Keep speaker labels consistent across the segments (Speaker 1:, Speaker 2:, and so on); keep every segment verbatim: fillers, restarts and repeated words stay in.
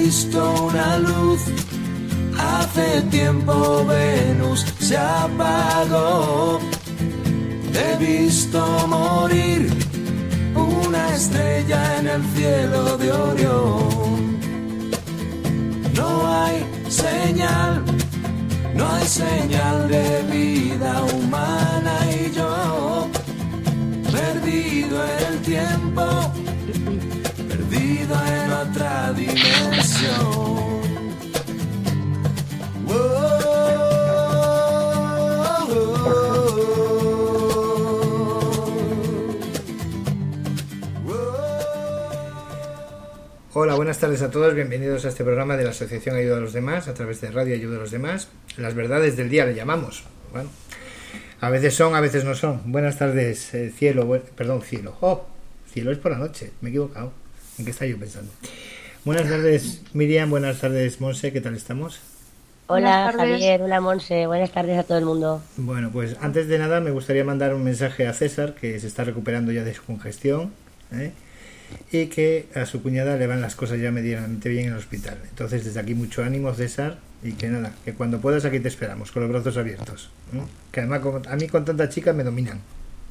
Speaker 1: visto una luz. Hace tiempo Venus se apagó. He visto morir una estrella en el cielo de Orión. No hay señal, no hay señal de vida humana y yo, perdido en el tiempo, perdido en otra dimensión.
Speaker 2: Hola, buenas tardes a todos, bienvenidos a este programa de la Asociación Ayuda a los Demás, a través de Radio Ayuda a los Demás. Las verdades del día le llamamos. Bueno, a veces son, a veces no son. Buenas tardes, eh, cielo, bu- perdón, cielo. Oh, cielo es por la noche, me he equivocado. ¿En qué estaba yo pensando? Buenas tardes, Miriam, buenas tardes, Monse, ¿qué tal estamos?
Speaker 3: Hola Javier, hola Monse, buenas tardes a todo el mundo.
Speaker 2: Bueno, pues antes de nada me gustaría mandar un mensaje a César, que se está recuperando ya de su congestión, ¿eh? Y que a su cuñada le van las cosas ya medianamente bien en el hospital. Entonces desde aquí mucho ánimo, César, y que nada, que cuando puedas aquí te esperamos con los brazos abiertos, ¿eh? Que además con, a mí con tanta chica me dominan.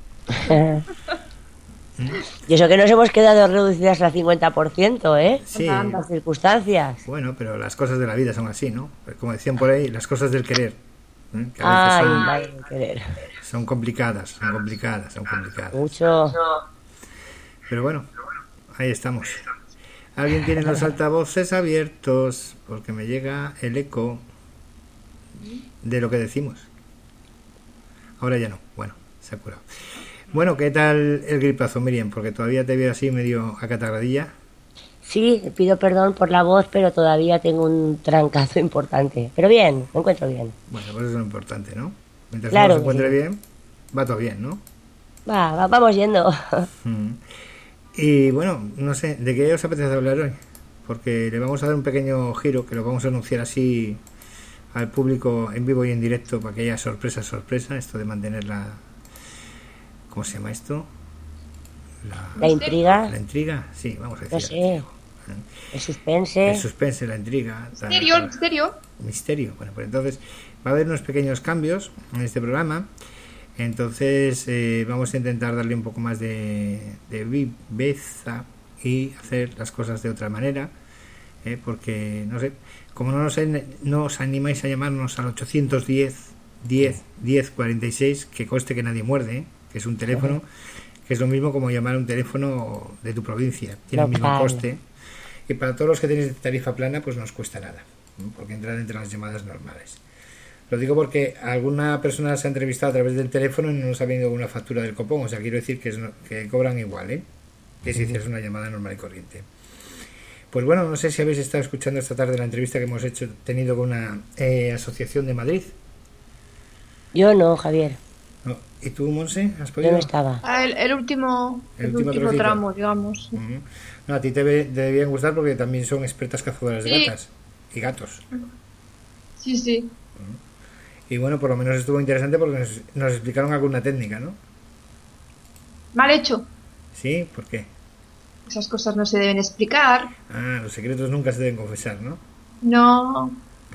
Speaker 3: Y eso que nos hemos quedado reducidas al cincuenta por ciento, ¿eh?
Speaker 2: Sí.
Speaker 3: Las circunstancias.
Speaker 2: Bueno, pero las cosas de la vida son así, ¿no? Como decían por ahí, las cosas del querer, ¿eh? Que a veces
Speaker 3: Ay,
Speaker 2: son,
Speaker 3: vaya querer.
Speaker 2: son complicadas, son complicadas, son complicadas.
Speaker 3: Mucho.
Speaker 2: Pero bueno, ahí estamos. Alguien tiene los altavoces abiertos porque me llega el eco de lo que decimos. Ahora ya no. Bueno, se ha curado. Bueno, ¿qué tal el gripazo, Miriam? Porque todavía te veo así medio acatarradilla.
Speaker 3: Sí, pido perdón por la voz, pero todavía tengo un trancazo importante. Pero bien, me encuentro bien.
Speaker 2: Bueno, pues eso es lo importante, ¿no? Mientras
Speaker 3: Claro
Speaker 2: uno se
Speaker 3: que
Speaker 2: encuentre
Speaker 3: sí.
Speaker 2: bien, va todo bien, ¿no?
Speaker 3: Va, va, vamos yendo.
Speaker 2: Mm. Y bueno, no sé, ¿de qué os apetece hablar hoy? Porque le vamos a dar un pequeño giro, que lo vamos a anunciar así al público en vivo y en directo para que haya sorpresa, sorpresa, esto de mantener la... ¿Cómo se llama esto? La,
Speaker 3: La intriga,
Speaker 2: la intriga, sí, vamos a decir.
Speaker 3: no sé, el suspense.
Speaker 2: El suspense, la intriga. tal,
Speaker 4: Misterio,
Speaker 2: tal.
Speaker 4: misterio.
Speaker 2: Misterio. Bueno, pues entonces va a haber unos pequeños cambios en este programa. Entonces eh, vamos a intentar darle un poco más de, de viveza y hacer las cosas de otra manera, eh, porque no sé, como no nos, no os animáis a llamarnos al ochocientos diez, diez, diez, cuarenta y seis, que conste que nadie muerde, ¿eh? Que es un teléfono, uh-huh. Que es lo mismo como llamar a un teléfono de tu provincia, tiene el mismo coste, y para todos los que tenéis tarifa plana pues no os cuesta nada, ¿no? Porque entran entre las llamadas normales. Lo digo porque alguna persona se ha entrevistado a través del teléfono y no nos ha venido una factura del copón. O sea, quiero decir que, es, que cobran igual, ¿eh? Que si hicieras una llamada normal y corriente. Pues bueno, no sé si habéis estado escuchando esta tarde la entrevista que hemos hecho tenido con una eh, asociación de Madrid.
Speaker 3: Yo no, Javier.
Speaker 2: No. ¿Y tú, Monse? ¿Has podido?
Speaker 3: Yo no estaba.
Speaker 4: Ah, El, el último,
Speaker 2: El
Speaker 4: el
Speaker 2: último
Speaker 4: último
Speaker 2: trocito.
Speaker 4: tramo, digamos.
Speaker 2: Uh-huh. No, a ti te, ve, te debían gustar porque también son expertas cazadoras de
Speaker 4: Sí.
Speaker 2: gatas y gatos.
Speaker 4: Sí, sí.
Speaker 2: Y bueno, por lo menos estuvo interesante porque nos, nos explicaron alguna técnica, ¿no?
Speaker 4: Mal hecho.
Speaker 2: ¿Sí? ¿Por qué?
Speaker 4: Esas cosas no se deben explicar.
Speaker 2: Ah, los secretos nunca se deben confesar, ¿no?
Speaker 4: No,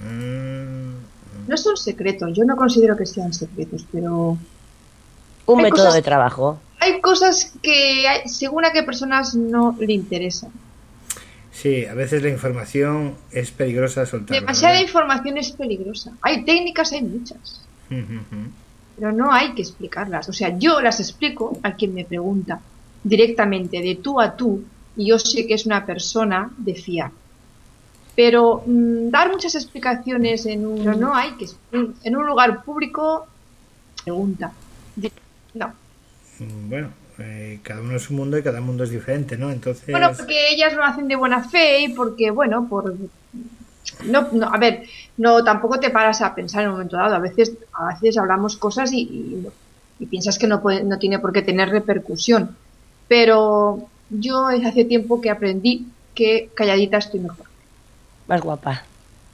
Speaker 2: Mm.
Speaker 4: no son secretos. Yo no considero que sean secretos, pero
Speaker 3: Un
Speaker 4: Hay
Speaker 3: método
Speaker 4: cosas-
Speaker 3: de trabajo.
Speaker 4: hay cosas que hay- según a qué personas no le interesan.
Speaker 2: Sí, a veces la información es peligrosa soltarla.
Speaker 4: Demasiada
Speaker 2: ¿verdad?
Speaker 4: información es peligrosa. Hay técnicas, hay muchas,
Speaker 2: Ujú.
Speaker 4: pero no hay que explicarlas. O sea, yo las explico a quien me pregunta directamente, de tú a tú, y yo sé que es una persona de fiar. Pero mm, dar muchas explicaciones en un, pero no hay que expli- en un lugar público, pregunta. Di- No.
Speaker 2: Mm, Bueno, eh, cada uno es un mundo y cada mundo es diferente, ¿no? Entonces,
Speaker 4: Bueno, porque ellas lo hacen de buena fe y porque, bueno, por... No, no, a ver, no, tampoco te paras a pensar en un momento dado. A veces, a veces hablamos cosas y, y, y piensas que no puede, no tiene por qué tener repercusión. Pero yo hace tiempo que aprendí que calladita estoy mejor.
Speaker 3: Más guapa.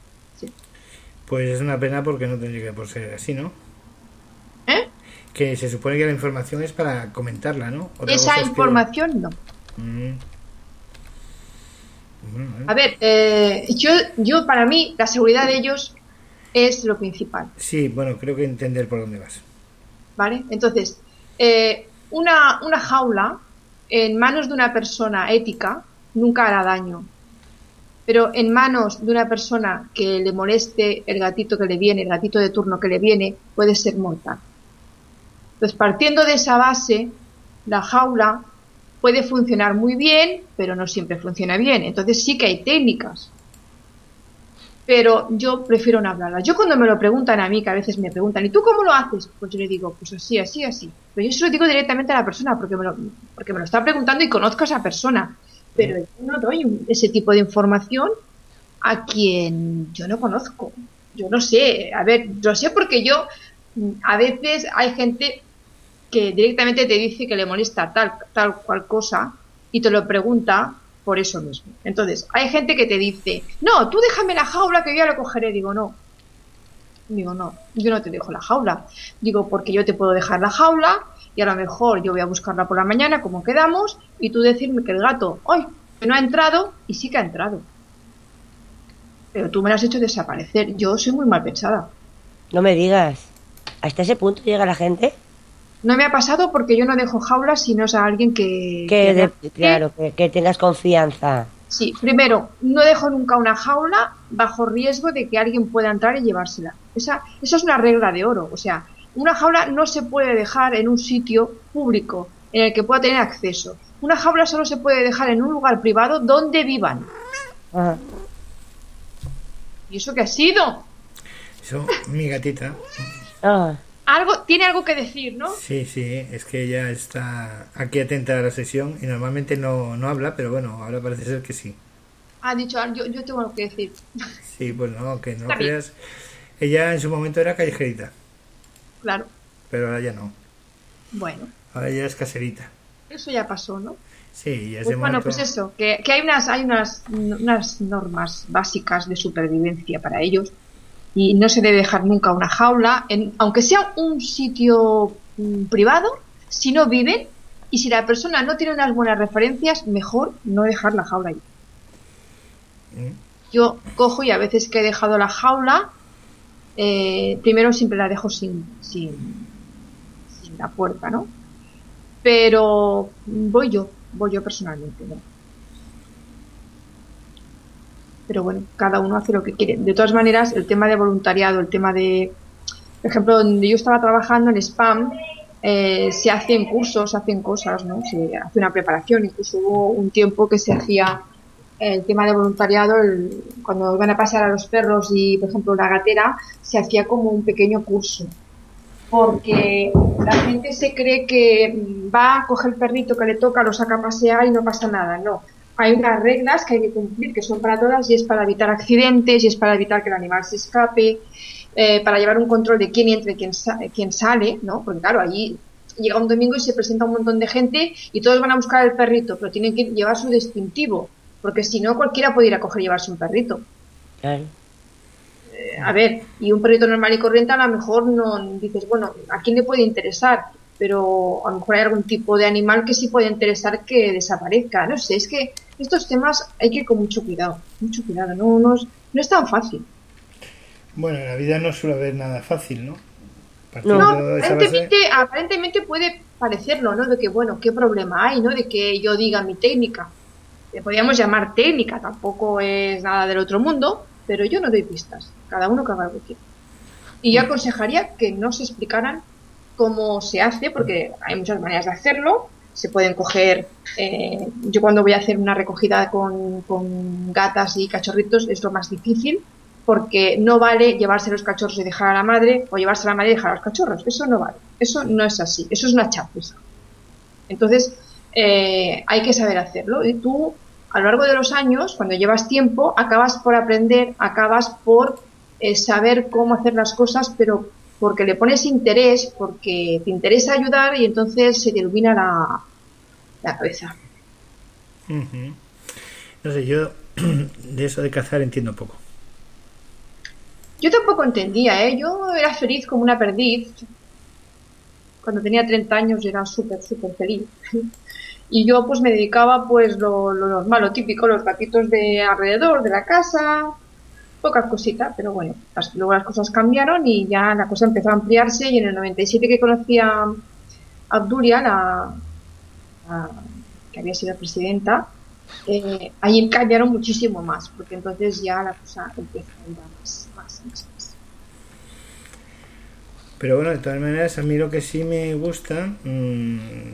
Speaker 2: pues es una pena porque no tendría que por ser así, ¿no?
Speaker 4: ¿Eh?
Speaker 2: Que se supone que la información es para comentarla, ¿no? Otra cosa
Speaker 4: Esa
Speaker 2: es que-
Speaker 4: información no.
Speaker 2: Mm.
Speaker 4: A ver, eh, yo, yo para mí la seguridad de ellos es lo principal.
Speaker 2: Sí, bueno, creo que entender por dónde vas.
Speaker 4: ¿Vale? Entonces, eh, una, una jaula en manos de una persona ética nunca hará daño. Pero en manos de una persona que le moleste el gatito que le viene, el gatito de turno que le viene, puede ser mortal. Entonces, partiendo de esa base, la jaula puede funcionar muy bien, pero no siempre funciona bien. Entonces sí que hay técnicas. Pero yo prefiero no hablarlas. Yo cuando me lo preguntan a mí, que a veces me preguntan, ¿y tú cómo lo haces? Pues yo le digo, pues así, así, así. Pero yo se lo digo directamente a la persona porque me lo, porque me lo está preguntando y conozco a esa persona. Pero yo no doy ese tipo de información a quien yo no conozco. Yo no sé. A ver, yo sé porque yo, a veces hay gente que directamente te dice que le molesta tal, tal cual cosa y te lo pregunta por eso mismo. Entonces, hay gente que te dice, no, tú déjame la jaula que yo ya lo cogeré. Digo, no. Digo, no, yo no te dejo la jaula. Digo, porque yo te puedo dejar la jaula y a lo mejor yo voy a buscarla por la mañana, como quedamos, y tú decirme que el gato, ¡ay!, que no ha entrado, y sí que ha entrado. Pero tú me lo has hecho desaparecer. Yo soy muy mal pensada.
Speaker 3: No me digas. ¿Hasta ese punto llega la gente?
Speaker 4: No me ha pasado porque yo no dejo jaulas si no es a alguien que...
Speaker 3: Que,
Speaker 4: que
Speaker 3: de, claro, que, que tengas confianza.
Speaker 4: Sí, primero, no dejo nunca una jaula bajo riesgo de que alguien pueda entrar y llevársela. Esa, eso es una regla de oro. O sea, una jaula no se puede dejar en un sitio público en el que pueda tener acceso. Una jaula solo se puede dejar en un lugar privado donde vivan.
Speaker 3: Ajá.
Speaker 4: ¿Y eso qué ha sido?
Speaker 2: Eso, mi gatita.
Speaker 3: Ah.
Speaker 4: Algo, tiene algo que decir, ¿no?
Speaker 2: Sí, sí, es que ella está aquí atenta a la sesión y normalmente no, no habla, pero bueno, ahora parece ser que sí.
Speaker 4: Ha dicho, yo, yo tengo algo que decir.
Speaker 2: Sí, pues no, que no
Speaker 4: Está
Speaker 2: creas. Ella en su momento era callejerita,
Speaker 4: Claro.
Speaker 2: pero ahora ya no.
Speaker 4: Bueno,
Speaker 2: Ahora ya es caserita.
Speaker 4: eso ya pasó, ¿no?
Speaker 2: Sí, ya es
Speaker 4: Pues
Speaker 2: de
Speaker 4: bueno,
Speaker 2: momento.
Speaker 4: pues eso, que, que hay unas hay unas, unas normas básicas de supervivencia para ellos y no se debe dejar nunca una jaula, en, aunque sea un sitio mm, privado, si no viven y si la persona no tiene unas buenas referencias, mejor no dejar la jaula ahí.
Speaker 2: ¿Mm?
Speaker 4: Yo cojo y a veces que he dejado la jaula, eh, primero siempre la dejo sin, sin, sin la puerta, ¿no? Pero voy yo, voy yo personalmente, ¿no? Pero bueno, cada uno hace lo que quiere. De todas maneras, el tema de voluntariado, el tema de, por ejemplo, donde yo estaba trabajando en Spam, eh, se hacen cursos, se hacen cosas, ¿no? Se hace una preparación, incluso hubo un tiempo que se hacía el tema de voluntariado, el, cuando iban a pasar a los perros y, por ejemplo, la gatera, se hacía como un pequeño curso. Porque la gente se cree que va a coger el perrito que le toca, lo saca a pasear y no pasa nada. No, hay unas reglas que hay que cumplir, que son para todas, y es para evitar accidentes, y es para evitar que el animal se escape, eh, para llevar un control de quién entra y quién, sa quién sale, ¿no? Porque claro, allí llega un domingo y se presenta un montón de gente y todos van a buscar el perrito, pero tienen que llevar su distintivo, porque si no cualquiera puede ir a coger y llevarse un perrito.
Speaker 3: Claro.
Speaker 4: A ver, y un perrito normal y corriente a lo mejor no dices, bueno, ¿a quién le puede interesar? Pero a lo mejor hay algún tipo de animal que sí puede interesar que desaparezca. No sé, es que estos temas hay que ir con mucho cuidado, mucho cuidado, no, no, es, no es tan fácil.
Speaker 2: Bueno, en la vida no suele haber nada fácil, ¿no?
Speaker 4: No,
Speaker 2: Partiendo de esa base-
Speaker 4: aparentemente, aparentemente puede parecerlo, ¿no? De que, bueno, ¿qué problema hay, no? De que yo diga mi técnica. Le podríamos llamar técnica, tampoco es nada del otro mundo, pero yo no doy pistas. Cada uno que haga lo que quiera. Y yo aconsejaría que no se explicaran cómo se hace, porque hay muchas maneras de hacerlo. Se pueden coger... Eh, yo cuando voy a hacer una recogida con, con gatas y cachorritos es lo más difícil, porque no vale llevarse los cachorros y dejar a la madre, o llevarse a la madre y dejar a los cachorros. Eso no vale. Eso no es así. Eso es una chapuza. Entonces, eh, hay que saber hacerlo. Y tú, a lo largo de los años, cuando llevas tiempo, acabas por aprender, acabas por eh, saber cómo hacer las cosas, pero porque le pones interés, porque te interesa ayudar y entonces se te ilumina la, la cabeza.
Speaker 2: Uh-huh. No sé, yo de eso de cazar entiendo poco.
Speaker 4: Yo tampoco entendía, ¿eh? Yo era feliz como una perdiz. Cuando tenía treinta años era súper, súper feliz. Y yo pues me dedicaba pues lo, lo normal, lo típico, los gatitos de alrededor de la casa, pocas cositas, pero bueno, las, luego las cosas cambiaron y ya la cosa empezó a ampliarse y en el noventa y siete que conocí a Obdulia, la, la que había sido presidenta, eh, ahí cambiaron muchísimo más, porque entonces ya la cosa empezó a ir más, más, más, más.
Speaker 2: Pero bueno, de todas maneras, a mí lo que sí me gusta mmm,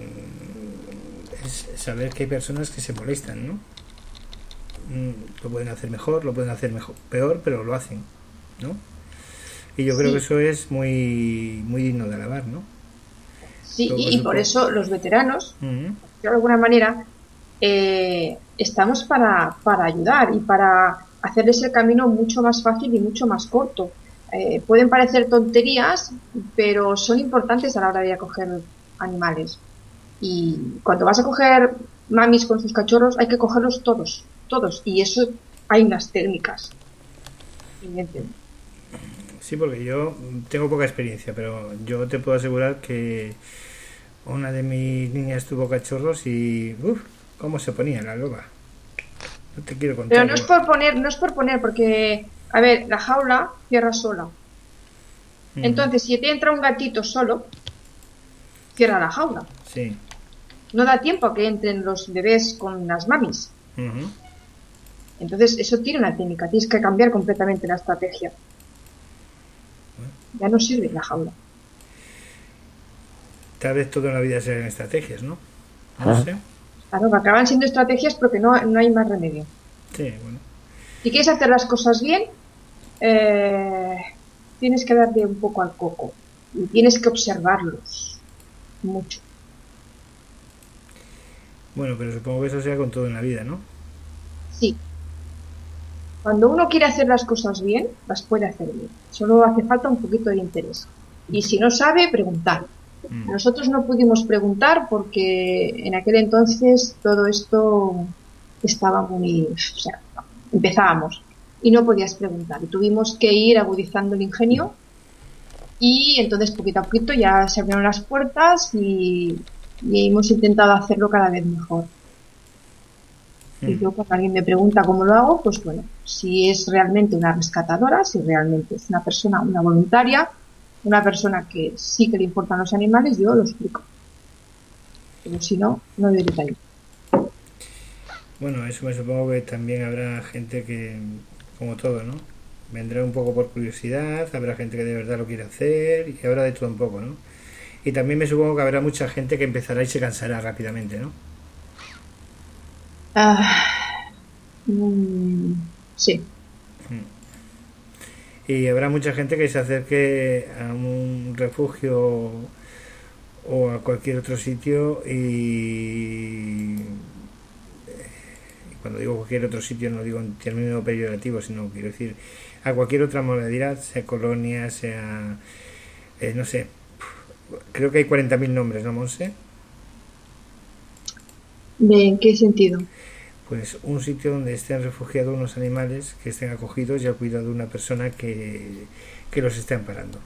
Speaker 2: es saber que hay personas que se molestan, ¿no? Mm, lo pueden hacer mejor, lo pueden hacer mejor, peor, pero lo hacen, ¿no? Y yo creo
Speaker 4: Sí.
Speaker 2: que eso es muy muy digno de alabar, ¿no?
Speaker 4: Sí,
Speaker 2: Luego,
Speaker 4: y, y por
Speaker 2: supongo-
Speaker 4: eso los veteranos,
Speaker 2: Ujú.
Speaker 4: de alguna manera, eh, estamos para, para ayudar y para hacerles el camino mucho más fácil y mucho más corto. Eh, pueden parecer tonterías, pero son importantes a la hora de acoger animales. Y cuando vas a coger mamis con sus cachorros, hay que cogerlos todos, todos. Y eso hay unas técnicas. Evidentemente.
Speaker 2: Sí, porque yo tengo poca experiencia, pero yo te puedo asegurar que una de mis niñas tuvo cachorros y uff, cómo se ponía la loba. No te quiero contar.
Speaker 4: Pero no es por poner, no es por poner, porque, a ver, la jaula cierra sola.
Speaker 2: Ujú.
Speaker 4: Entonces, si te entra un gatito solo, cierra la jaula.
Speaker 2: Sí.
Speaker 4: No da tiempo a que entren los bebés con las mamis.
Speaker 2: Ujú.
Speaker 4: Entonces, eso tiene una técnica. Tienes que cambiar completamente la estrategia. Ya no sirve la jaula.
Speaker 2: Tal vez toda la vida sean estrategias, ¿no? No
Speaker 3: Ah.
Speaker 2: sé.
Speaker 4: Claro, que acaban siendo estrategias porque no, no hay más remedio.
Speaker 2: Sí, bueno.
Speaker 4: Si quieres hacer las cosas bien, eh, tienes que darle un poco al coco. Y tienes que observarlos. Mucho.
Speaker 2: Bueno, pero supongo que eso sea con todo en la vida, ¿no?
Speaker 4: Sí. Cuando uno quiere hacer las cosas bien, las puede hacer bien. Solo hace falta un poquito de interés. Y si no sabe, preguntar.
Speaker 2: Mm.
Speaker 4: Nosotros no pudimos preguntar porque en aquel entonces todo esto estaba muy... O sea, empezábamos y no podías preguntar. Y tuvimos que ir agudizando el ingenio y entonces poquito a poquito ya se abrieron las puertas y, y hemos intentado hacerlo cada vez mejor. Y
Speaker 2: Mm.
Speaker 4: yo cuando alguien me pregunta cómo lo hago, pues bueno, si es realmente una rescatadora, si realmente es una persona, una voluntaria, una persona que sí que le importan los animales, yo lo explico. Pero si no, no doy detalle.
Speaker 2: Bueno, eso me supongo que también habrá gente que, como todo, ¿no? Vendrá un poco por curiosidad, habrá gente que de verdad lo quiere hacer y habrá de todo un poco, ¿no? Y también me supongo que habrá mucha gente que empezará y se cansará rápidamente, ¿no?
Speaker 4: Ah, mm, sí,
Speaker 2: Y habrá mucha gente que se acerque a un refugio o a cualquier otro sitio y cuando digo cualquier otro sitio no digo en términos peyorativos, sino quiero decir a cualquier otra modalidad, sea colonia, sea eh, no sé, creo que hay cuarenta mil nombres, ¿no, Monse?
Speaker 4: ¿de qué sentido?
Speaker 2: Pues un sitio donde estén refugiados unos animales que estén acogidos y al cuidado de una persona que, que los esté amparando.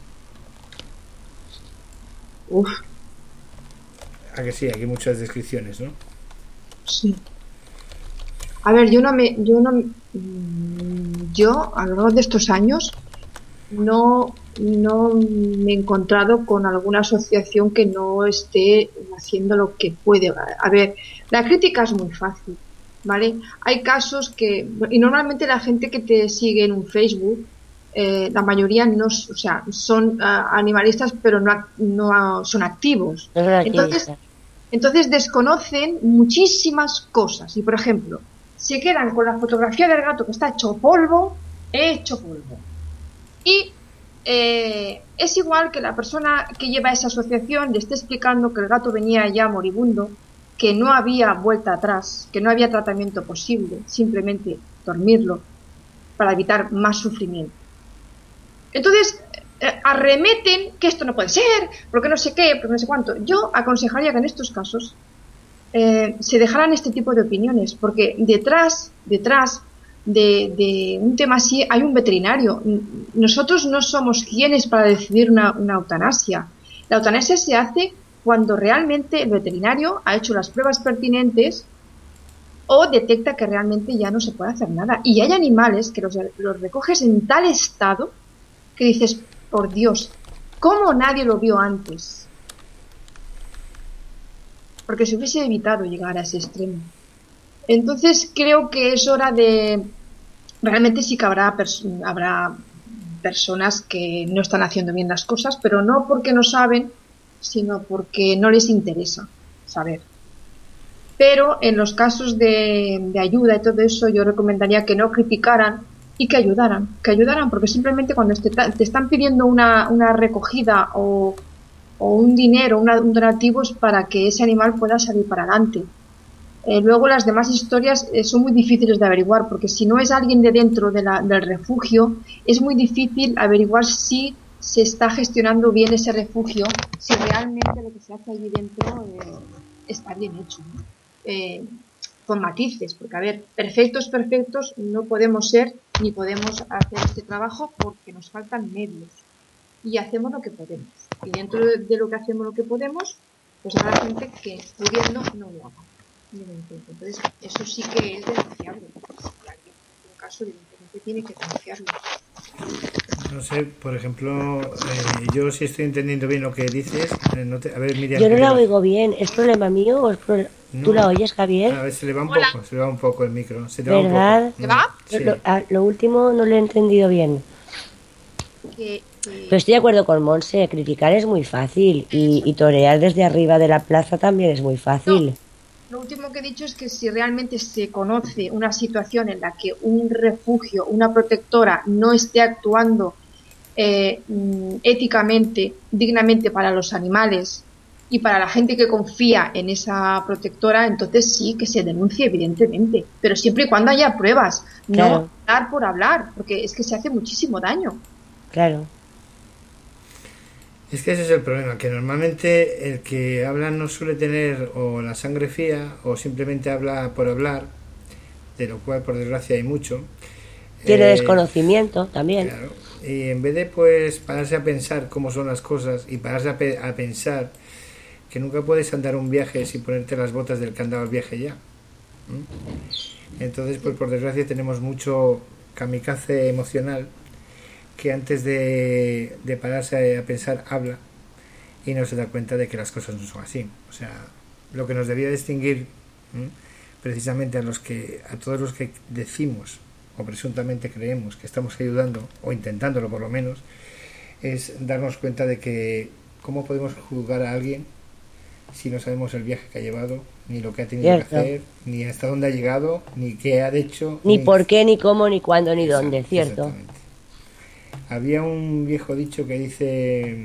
Speaker 4: Uf,
Speaker 2: A que sí, aquí hay muchas descripciones, ¿no?
Speaker 4: sí. A ver, yo no me, yo no, mm, yo a lo largo de estos años no, no me he encontrado con alguna asociación que no esté haciendo lo que puede. A ver, la crítica es muy fácil, ¿vale? Hay casos que, y normalmente la gente que te sigue en un Facebook, eh, la mayoría no, s- o sea, son ah, animalistas, pero no, ac- no son activos.
Speaker 3: No son
Speaker 4: Entonces,
Speaker 3: activistas.
Speaker 4: entonces desconocen muchísimas cosas y, por ejemplo, se quedan con la fotografía del gato que está hecho polvo, hecho polvo. Y eh, es igual que la persona que lleva esa asociación le esté explicando que el gato venía ya moribundo, que no había vuelta atrás, que no había tratamiento posible, simplemente dormirlo para evitar más sufrimiento. Entonces, eh, arremeten que esto no puede ser, porque no sé qué, porque no sé cuánto. Yo aconsejaría que en estos casos eh, se dejaran este tipo de opiniones, porque detrás, detrás de, de un tema así hay un veterinario. Nosotros no somos quienes para decidir una, una eutanasia. La eutanasia se hace cuando realmente el veterinario ha hecho las pruebas pertinentes o detecta que realmente ya no se puede hacer nada. Y hay animales que los, los recoges en tal estado que dices, por Dios, ¿cómo nadie lo vio antes? Porque se hubiese evitado llegar a ese extremo. Entonces creo que es hora de... Realmente sí que habrá, pers habrá personas que no están haciendo bien las cosas, pero no porque no saben, sino porque no les interesa saber. Pero en los casos de, de ayuda y todo eso, yo recomendaría que no criticaran y que ayudaran, que ayudaran, porque simplemente cuando te, te están pidiendo una, una recogida o, o un dinero, una, un donativo, es para que ese animal pueda salir para adelante. Eh, luego las demás historias eh, son muy difíciles de averiguar, porque si no es alguien de dentro de la, del refugio, es muy difícil averiguar si se está gestionando bien ese refugio, si realmente lo que se hace allí dentro eh, está bien hecho, ¿no? Eh, con matices, porque a ver, perfectos, perfectos no podemos ser ni podemos hacer este trabajo porque nos faltan medios y hacemos lo que podemos, y dentro de, de lo que hacemos lo que podemos, pues habrá gente que pudiendo no lo haga. Entonces, eso sí que es denunciable. Si alguien en un caso, evidentemente tiene que denunciarlo.
Speaker 2: No sé, por ejemplo, eh, yo si estoy entendiendo bien lo que dices, eh, no te, a ver, Miriam.
Speaker 3: Yo no la oigo bien. ¿Es problema mío o es problema?
Speaker 2: No.
Speaker 3: ¿Tú la oyes, Javier?
Speaker 2: A ver, se le va un
Speaker 4: Hola.
Speaker 2: poco, se le va un poco el micro. Se te va
Speaker 3: ¿Verdad?
Speaker 2: un poco.
Speaker 4: ¿Se va?
Speaker 2: Sí.
Speaker 3: Lo, a- lo último no lo he entendido bien.
Speaker 4: Que, que-
Speaker 3: Pero estoy de acuerdo con Monse. Criticar es muy fácil y, y torear desde arriba de la plaza también es muy fácil.
Speaker 4: Lo último que he dicho es que si realmente se conoce una situación en la que un refugio, una protectora no esté actuando eh, mm, éticamente, dignamente para los animales y para la gente que confía en esa protectora, entonces sí que se denuncie, evidentemente, pero siempre y cuando haya pruebas,
Speaker 3: Claro.
Speaker 4: no hablar por hablar, porque es que se hace muchísimo daño.
Speaker 3: Claro.
Speaker 2: Es que ese es el problema, que normalmente el que habla no suele tener o la sangre fría o simplemente habla por hablar, de lo cual por desgracia hay mucho.
Speaker 3: Tiene
Speaker 2: Eh,
Speaker 3: desconocimiento también.
Speaker 2: Claro. Y en vez de pues pararse a pensar cómo son las cosas y pararse a, pe a pensar que nunca puedes andar un viaje sin ponerte las botas del que andaba el viaje ya. ¿Mm? Entonces pues por desgracia tenemos mucho kamikaze emocional que antes de, de pararse a pensar habla y no se da cuenta de que las cosas no son así. O sea, lo que nos debía distinguir, ¿m? precisamente a los que a todos los que decimos o presuntamente creemos que estamos ayudando o intentándolo por lo menos, es darnos cuenta de que cómo podemos juzgar a alguien si no sabemos el viaje que ha llevado, ni lo que ha tenido
Speaker 3: Cierto.
Speaker 2: que hacer, ni hasta dónde ha llegado, ni qué ha hecho,
Speaker 3: Ni por qué, ni cómo, ni cuándo, ni
Speaker 2: Exacto,
Speaker 3: dónde, ¿cierto?
Speaker 2: exactamente. Había un viejo dicho que dice: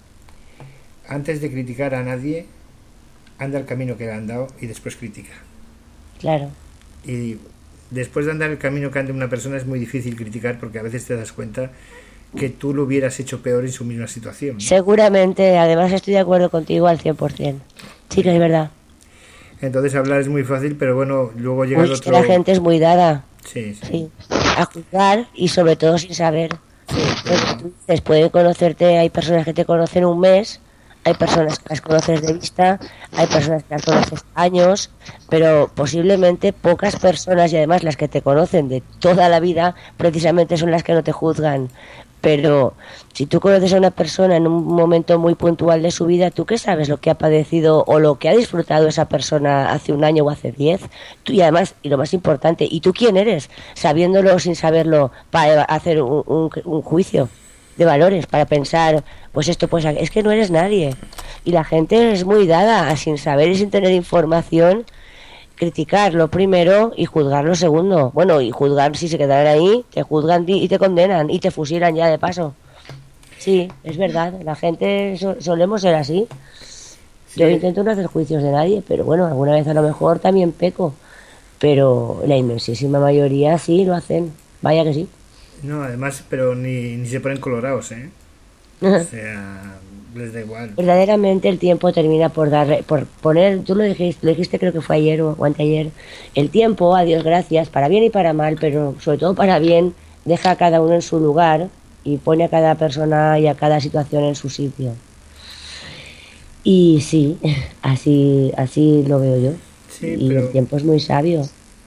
Speaker 2: antes de criticar a nadie, anda el camino que ha andado y después critica.
Speaker 3: Claro.
Speaker 2: Y después de andar el camino que anda una persona es muy difícil criticar, porque a veces te das cuenta que tú lo hubieras hecho peor en su misma situación, ¿no?
Speaker 3: Seguramente, además estoy de acuerdo contigo al cien por ciento. Sí que es verdad.
Speaker 2: Entonces hablar es muy fácil, pero bueno, luego llega
Speaker 3: Uy,
Speaker 2: el
Speaker 3: es que
Speaker 2: otro...
Speaker 3: la gente es muy dada,
Speaker 2: Sí, sí.
Speaker 3: sí, a juzgar y sobre todo sin saber.
Speaker 2: Sí,
Speaker 3: Porque
Speaker 2: pero-
Speaker 3: tú dices, pueden conocerte, hay personas que te conocen un mes, hay personas que las conoces de vista, hay personas que las conoces años, pero posiblemente pocas personas, y además las que te conocen de toda la vida, precisamente son las que no te juzgan. Pero si tú conoces a una persona en un momento muy puntual de su vida, ¿tú qué sabes lo que ha padecido o lo que ha disfrutado esa persona hace un año o hace diez? Tú, y además, y lo más importante, ¿y tú quién eres? Sabiéndolo o sin saberlo, para hacer un, un, un juicio de valores, para pensar, pues esto, pues es que no eres nadie. Y la gente es muy dada a, sin saber y sin tener información, criticar lo primero y juzgar lo segundo. Bueno, y juzgar, si se quedan ahí, te juzgan y te condenan y te fusilan ya de paso. Sí, es verdad, la gente so- solemos ser así. Yo
Speaker 2: Sí.
Speaker 3: intento no hacer juicios de nadie, pero bueno, alguna vez a lo mejor también peco. Pero la inmensísima mayoría sí lo hacen. Vaya que sí.
Speaker 2: No, además, pero ni, ni se ponen colorados, ¿eh? O sea, les da igual.
Speaker 3: Verdaderamente el tiempo termina por dar, por poner, tú lo dijiste, lo dijiste creo que fue ayer o anteayer, el tiempo, a Dios gracias, para bien y para mal, pero sobre todo para bien, deja a cada uno en su lugar y pone a cada persona y a cada situación en su sitio. Y sí, así, así lo veo yo.
Speaker 2: Sí,
Speaker 3: Y
Speaker 2: pero,
Speaker 3: el tiempo es muy sabio.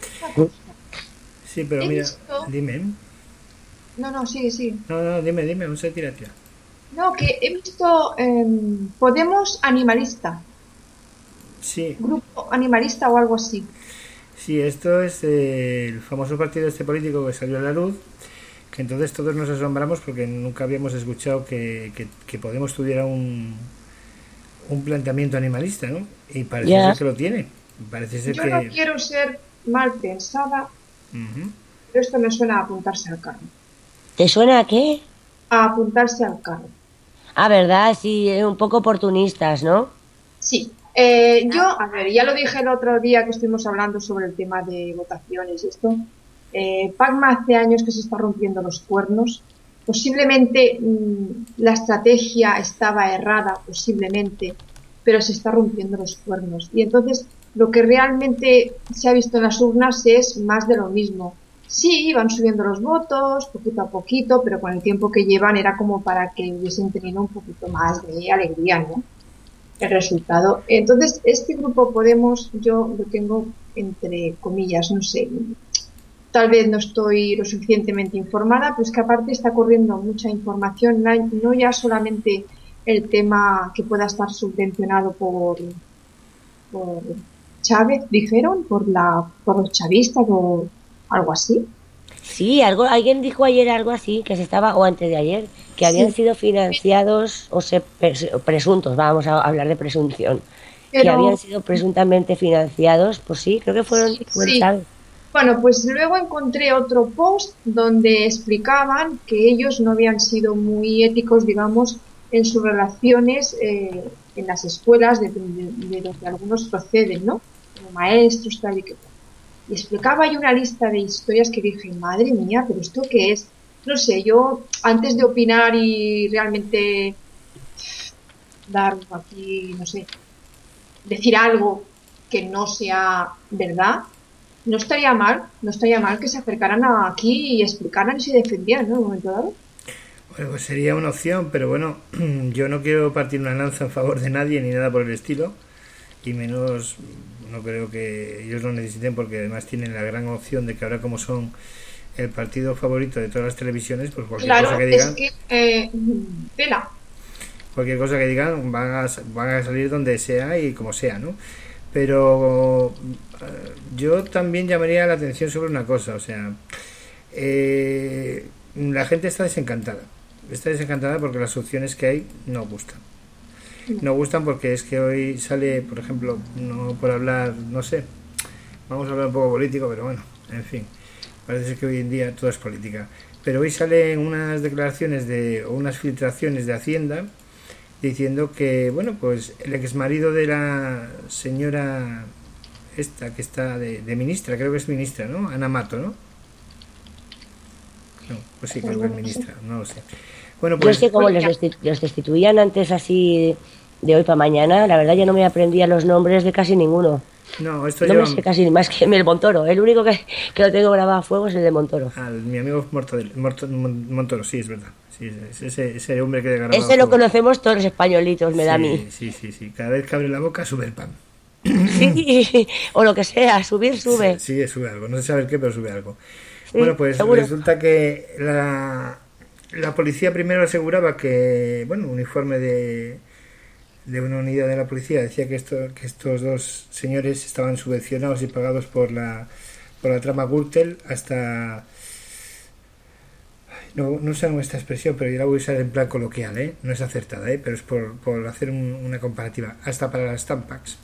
Speaker 2: sí, pero
Speaker 4: He
Speaker 2: mira,
Speaker 4: visto...
Speaker 2: dime.
Speaker 4: No, no, sigue, sigue.
Speaker 2: No, no, dime, dime, no sé, tira, tira.
Speaker 4: No, que he visto em, Podemos Animalista,
Speaker 2: Sí,
Speaker 4: Grupo Animalista o algo así.
Speaker 2: sí, esto es eh, el famoso partido este político que salió a la luz, que entonces todos nos asombramos porque nunca habíamos escuchado que, que, que Podemos tuviera un, un planteamiento animalista, ¿no? Y parece
Speaker 3: Ya,
Speaker 2: ser que lo tiene. Parece ser
Speaker 4: Yo no
Speaker 2: que...
Speaker 4: quiero ser mal pensada,
Speaker 2: Ujú.
Speaker 4: pero esto me suena a apuntarse al carro.
Speaker 3: ¿te suena a qué?
Speaker 4: A apuntarse al carro.
Speaker 3: Ah, verdad, sí, eh, un poco oportunistas, ¿no?
Speaker 4: Sí. Eh, yo, a ver, ya lo dije el otro día que estuvimos hablando sobre el tema de votaciones y esto. Eh, Pacma hace años que se está rompiendo los cuernos. Posiblemente mmm, la estrategia estaba errada, posiblemente, pero se está rompiendo los cuernos. Y entonces lo que realmente se ha visto en las urnas es más de lo mismo. Sí, van subiendo los votos, poquito a poquito, pero con el tiempo que llevan era como para que hubiesen tenido un poquito más de alegría, ¿no? El resultado. Entonces, este grupo Podemos, yo lo tengo entre comillas, no sé, tal vez no estoy lo suficientemente informada, pero es que aparte está corriendo mucha información, no ya solamente el tema que pueda estar subvencionado por, por Chávez, dijeron, por la por los chavistas o algo así.
Speaker 3: Sí, algo, alguien dijo ayer algo así, que se estaba, o antes de ayer, que habían
Speaker 4: Sí,
Speaker 3: sido financiados, o se, pres- o presuntos, vamos a hablar de presunción, que habían
Speaker 4: pero
Speaker 3: sido presuntamente financiados, pues sí, creo que fueron,
Speaker 4: sí,
Speaker 3: fue el
Speaker 4: sí.
Speaker 3: Chávez.
Speaker 4: Bueno, pues luego encontré otro post donde explicaban que ellos no habían sido muy éticos, digamos, en sus relaciones eh, en las escuelas de, de, de donde algunos proceden, ¿no? Como maestros, tal y que tal. Y explicaba ahí una lista de historias que dije, madre mía, pero ¿esto qué es? No sé, yo antes de opinar y realmente dar aquí, no sé, decir algo que no sea verdad, no estaría mal, no estaría mal que se acercaran a aquí y explicaran y se defendieran, ¿no? En un momento dado.
Speaker 2: Bueno, pues sería una opción, pero bueno, yo no quiero partir una lanza en favor de nadie ni nada por el estilo, y menos no creo que ellos lo necesiten porque además tienen la gran opción de que ahora como son el partido favorito de todas las televisiones, pues cualquier
Speaker 4: Claro,
Speaker 2: cosa que
Speaker 4: es
Speaker 2: digan,
Speaker 4: que, eh, tela.
Speaker 2: cualquier cosa que digan van a, van a salir donde sea y como sea, ¿no? Pero eh, yo también llamaría la atención sobre una cosa, o sea, eh, la gente está desencantada, está desencantada porque las opciones que hay no gustan. No gustan porque es que hoy sale, por ejemplo, no por hablar, no sé, vamos a hablar un poco político, pero bueno, en fin, parece que hoy en día todo es política. Pero hoy salen unas declaraciones de, o unas filtraciones de Hacienda diciendo que, bueno, pues el exmarido de la señora esta que está de, de ministra, creo que es ministra, ¿no? Ana Mato, ¿no? No, pues sí, creo que es ministra, no lo sé. Bueno,
Speaker 3: Yo es
Speaker 2: pues
Speaker 3: que como los, desti- los destituían antes así de hoy para mañana, la verdad yo no me aprendía los nombres de casi ninguno.
Speaker 2: no, esto
Speaker 3: No
Speaker 2: lleva
Speaker 3: me sé casi ni más que el Montoro. El único que, que lo tengo grabado a fuego es el de Montoro.
Speaker 2: al mi amigo Mortadelo, Morto- Mon- Montoro, sí, es verdad. Sí, es ese, ese hombre que grababa
Speaker 3: Ese lo
Speaker 2: juegos.
Speaker 3: conocemos todos los españolitos, me da a mí.
Speaker 2: Sí, sí, sí, sí. Cada vez que abre la boca sube el pan.
Speaker 3: Sí, o lo que sea, subir, sube.
Speaker 2: Sí, sí, sube algo. No sé saber qué, pero sube algo.
Speaker 3: Sí,
Speaker 2: Bueno, pues
Speaker 3: seguro.
Speaker 2: resulta que la, la policía primero aseguraba que, bueno, un informe de, de una unidad de la policía decía que, esto, que estos dos señores estaban subvencionados y pagados por la, por la trama Gürtel hasta... No, no usan esta expresión, pero yo la voy a usar en plan coloquial, ¿eh? No es acertada, ¿eh? Pero es por, por hacer un, una comparativa. Hasta para las Tampax.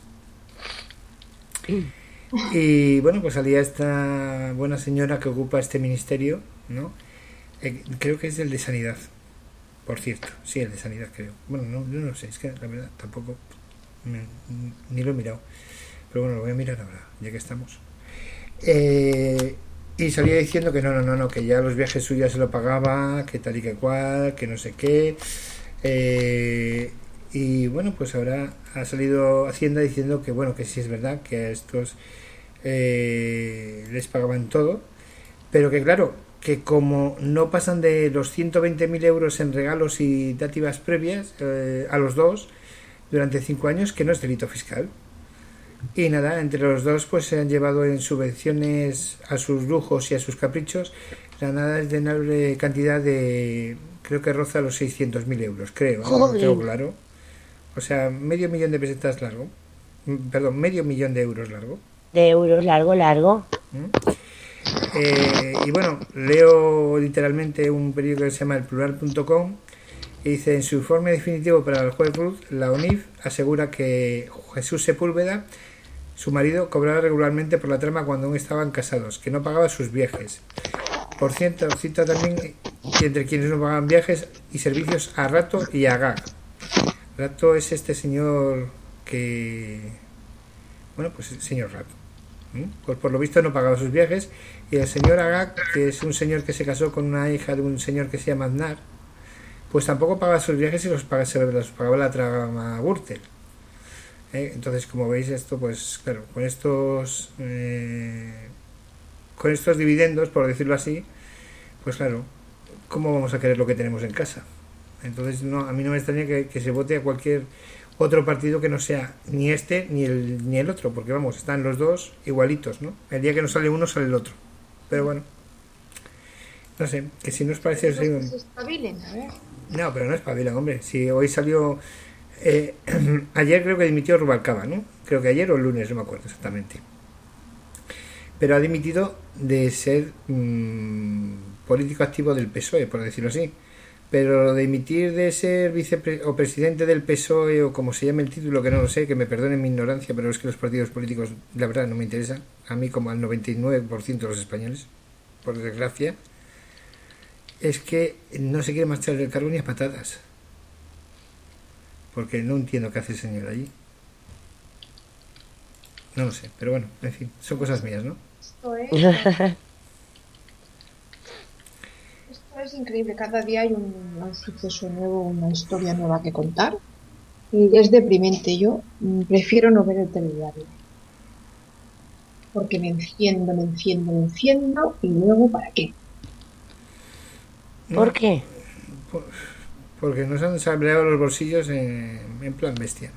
Speaker 2: Y bueno, pues salía esta buena señora que ocupa este ministerio, ¿no? Eh, creo que es el de Sanidad, por cierto. Sí, el de Sanidad, creo. Bueno, no, yo no sé, es que la verdad tampoco me, ni lo he mirado. Pero bueno, lo voy a mirar ahora, ya que estamos. Eh, y salía diciendo que no, no, no, no, que ya los viajes suyos se lo pagaba, que tal y que cual, que no sé qué. Eh, y bueno, pues ahora ha salido Hacienda diciendo que bueno, que sí es verdad, que a estos eh, les pagaban todo, pero que claro, que como no pasan de los ciento veinte mil euros en regalos y dádivas previas eh, a los dos, durante cinco años, que no es delito fiscal. Y nada, entre los dos pues se han llevado en subvenciones a sus lujos y a sus caprichos la nada es de enorme cantidad de, creo que roza los seiscientos mil euros, creo, ¿no? No tengo claro. O sea, medio millón de pesetas largo, perdón, medio millón de euros largo.
Speaker 3: De euros largo, largo.
Speaker 2: ¿Mm? Eh, y bueno, leo literalmente un periódico que se llama el plural punto com y dice: en su informe definitivo para el juez Ruth, la O N I F asegura que Jesús Sepúlveda, su marido, cobraba regularmente por la trama cuando aún estaban casados, que no pagaba sus viajes. Por cierto, cita también que entre quienes no pagaban viajes y servicios a Rato y a Gag. Rato es este señor que... Bueno, pues el señor Rato. ¿Mm? Pues por lo visto no pagaba sus viajes. Y el señor Agag, que es un señor que se casó con una hija de un señor que se llama Aznar, pues tampoco pagaba sus viajes y los pagaba, se los pagaba la trama Gürtel. ¿Eh? Entonces, como veis, esto, pues claro, con estos eh, con estos dividendos, por decirlo así, pues claro, ¿cómo vamos a querer lo que tenemos en casa? Entonces, no, a mí no me extraña que, que se vote a cualquier otro partido que no sea ni este ni el ni el otro, porque vamos, están los dos igualitos, ¿no? El día que no sale uno sale el otro. Pero bueno, no sé, que si no os parece...
Speaker 4: Pues que se espabilen, a ver.
Speaker 2: No, pero no espabilan, hombre. Si hoy salió... Eh, ayer creo que dimitió Rubalcaba, ¿no? Creo que ayer o el lunes, no me acuerdo exactamente. Pero ha dimitido de ser mmm, político activo del P S O E, por decirlo así. Pero lo de dimitir de ser vicepresidente o presidente del P S O E, o como se llame el título, que no lo sé, que me perdonen mi ignorancia, pero es que los partidos políticos, la verdad, no me interesan. A mí, como al noventa y nueve por ciento de los españoles, por desgracia, es que no se quiere marchar del cargo ni a patadas. Porque no entiendo qué hace el señor allí. No lo sé, pero bueno, en fin, son cosas mías, ¿no?
Speaker 4: Esto es, esto es increíble. Cada día hay un, un suceso nuevo, una historia nueva que contar. Y es deprimente. Yo mm, prefiero no ver el telediario. Porque me enciendo, me enciendo, me enciendo. Y luego, ¿para qué?
Speaker 3: ¿Por qué?
Speaker 2: Por, porque nos han sableado los bolsillos en, en plan bestia.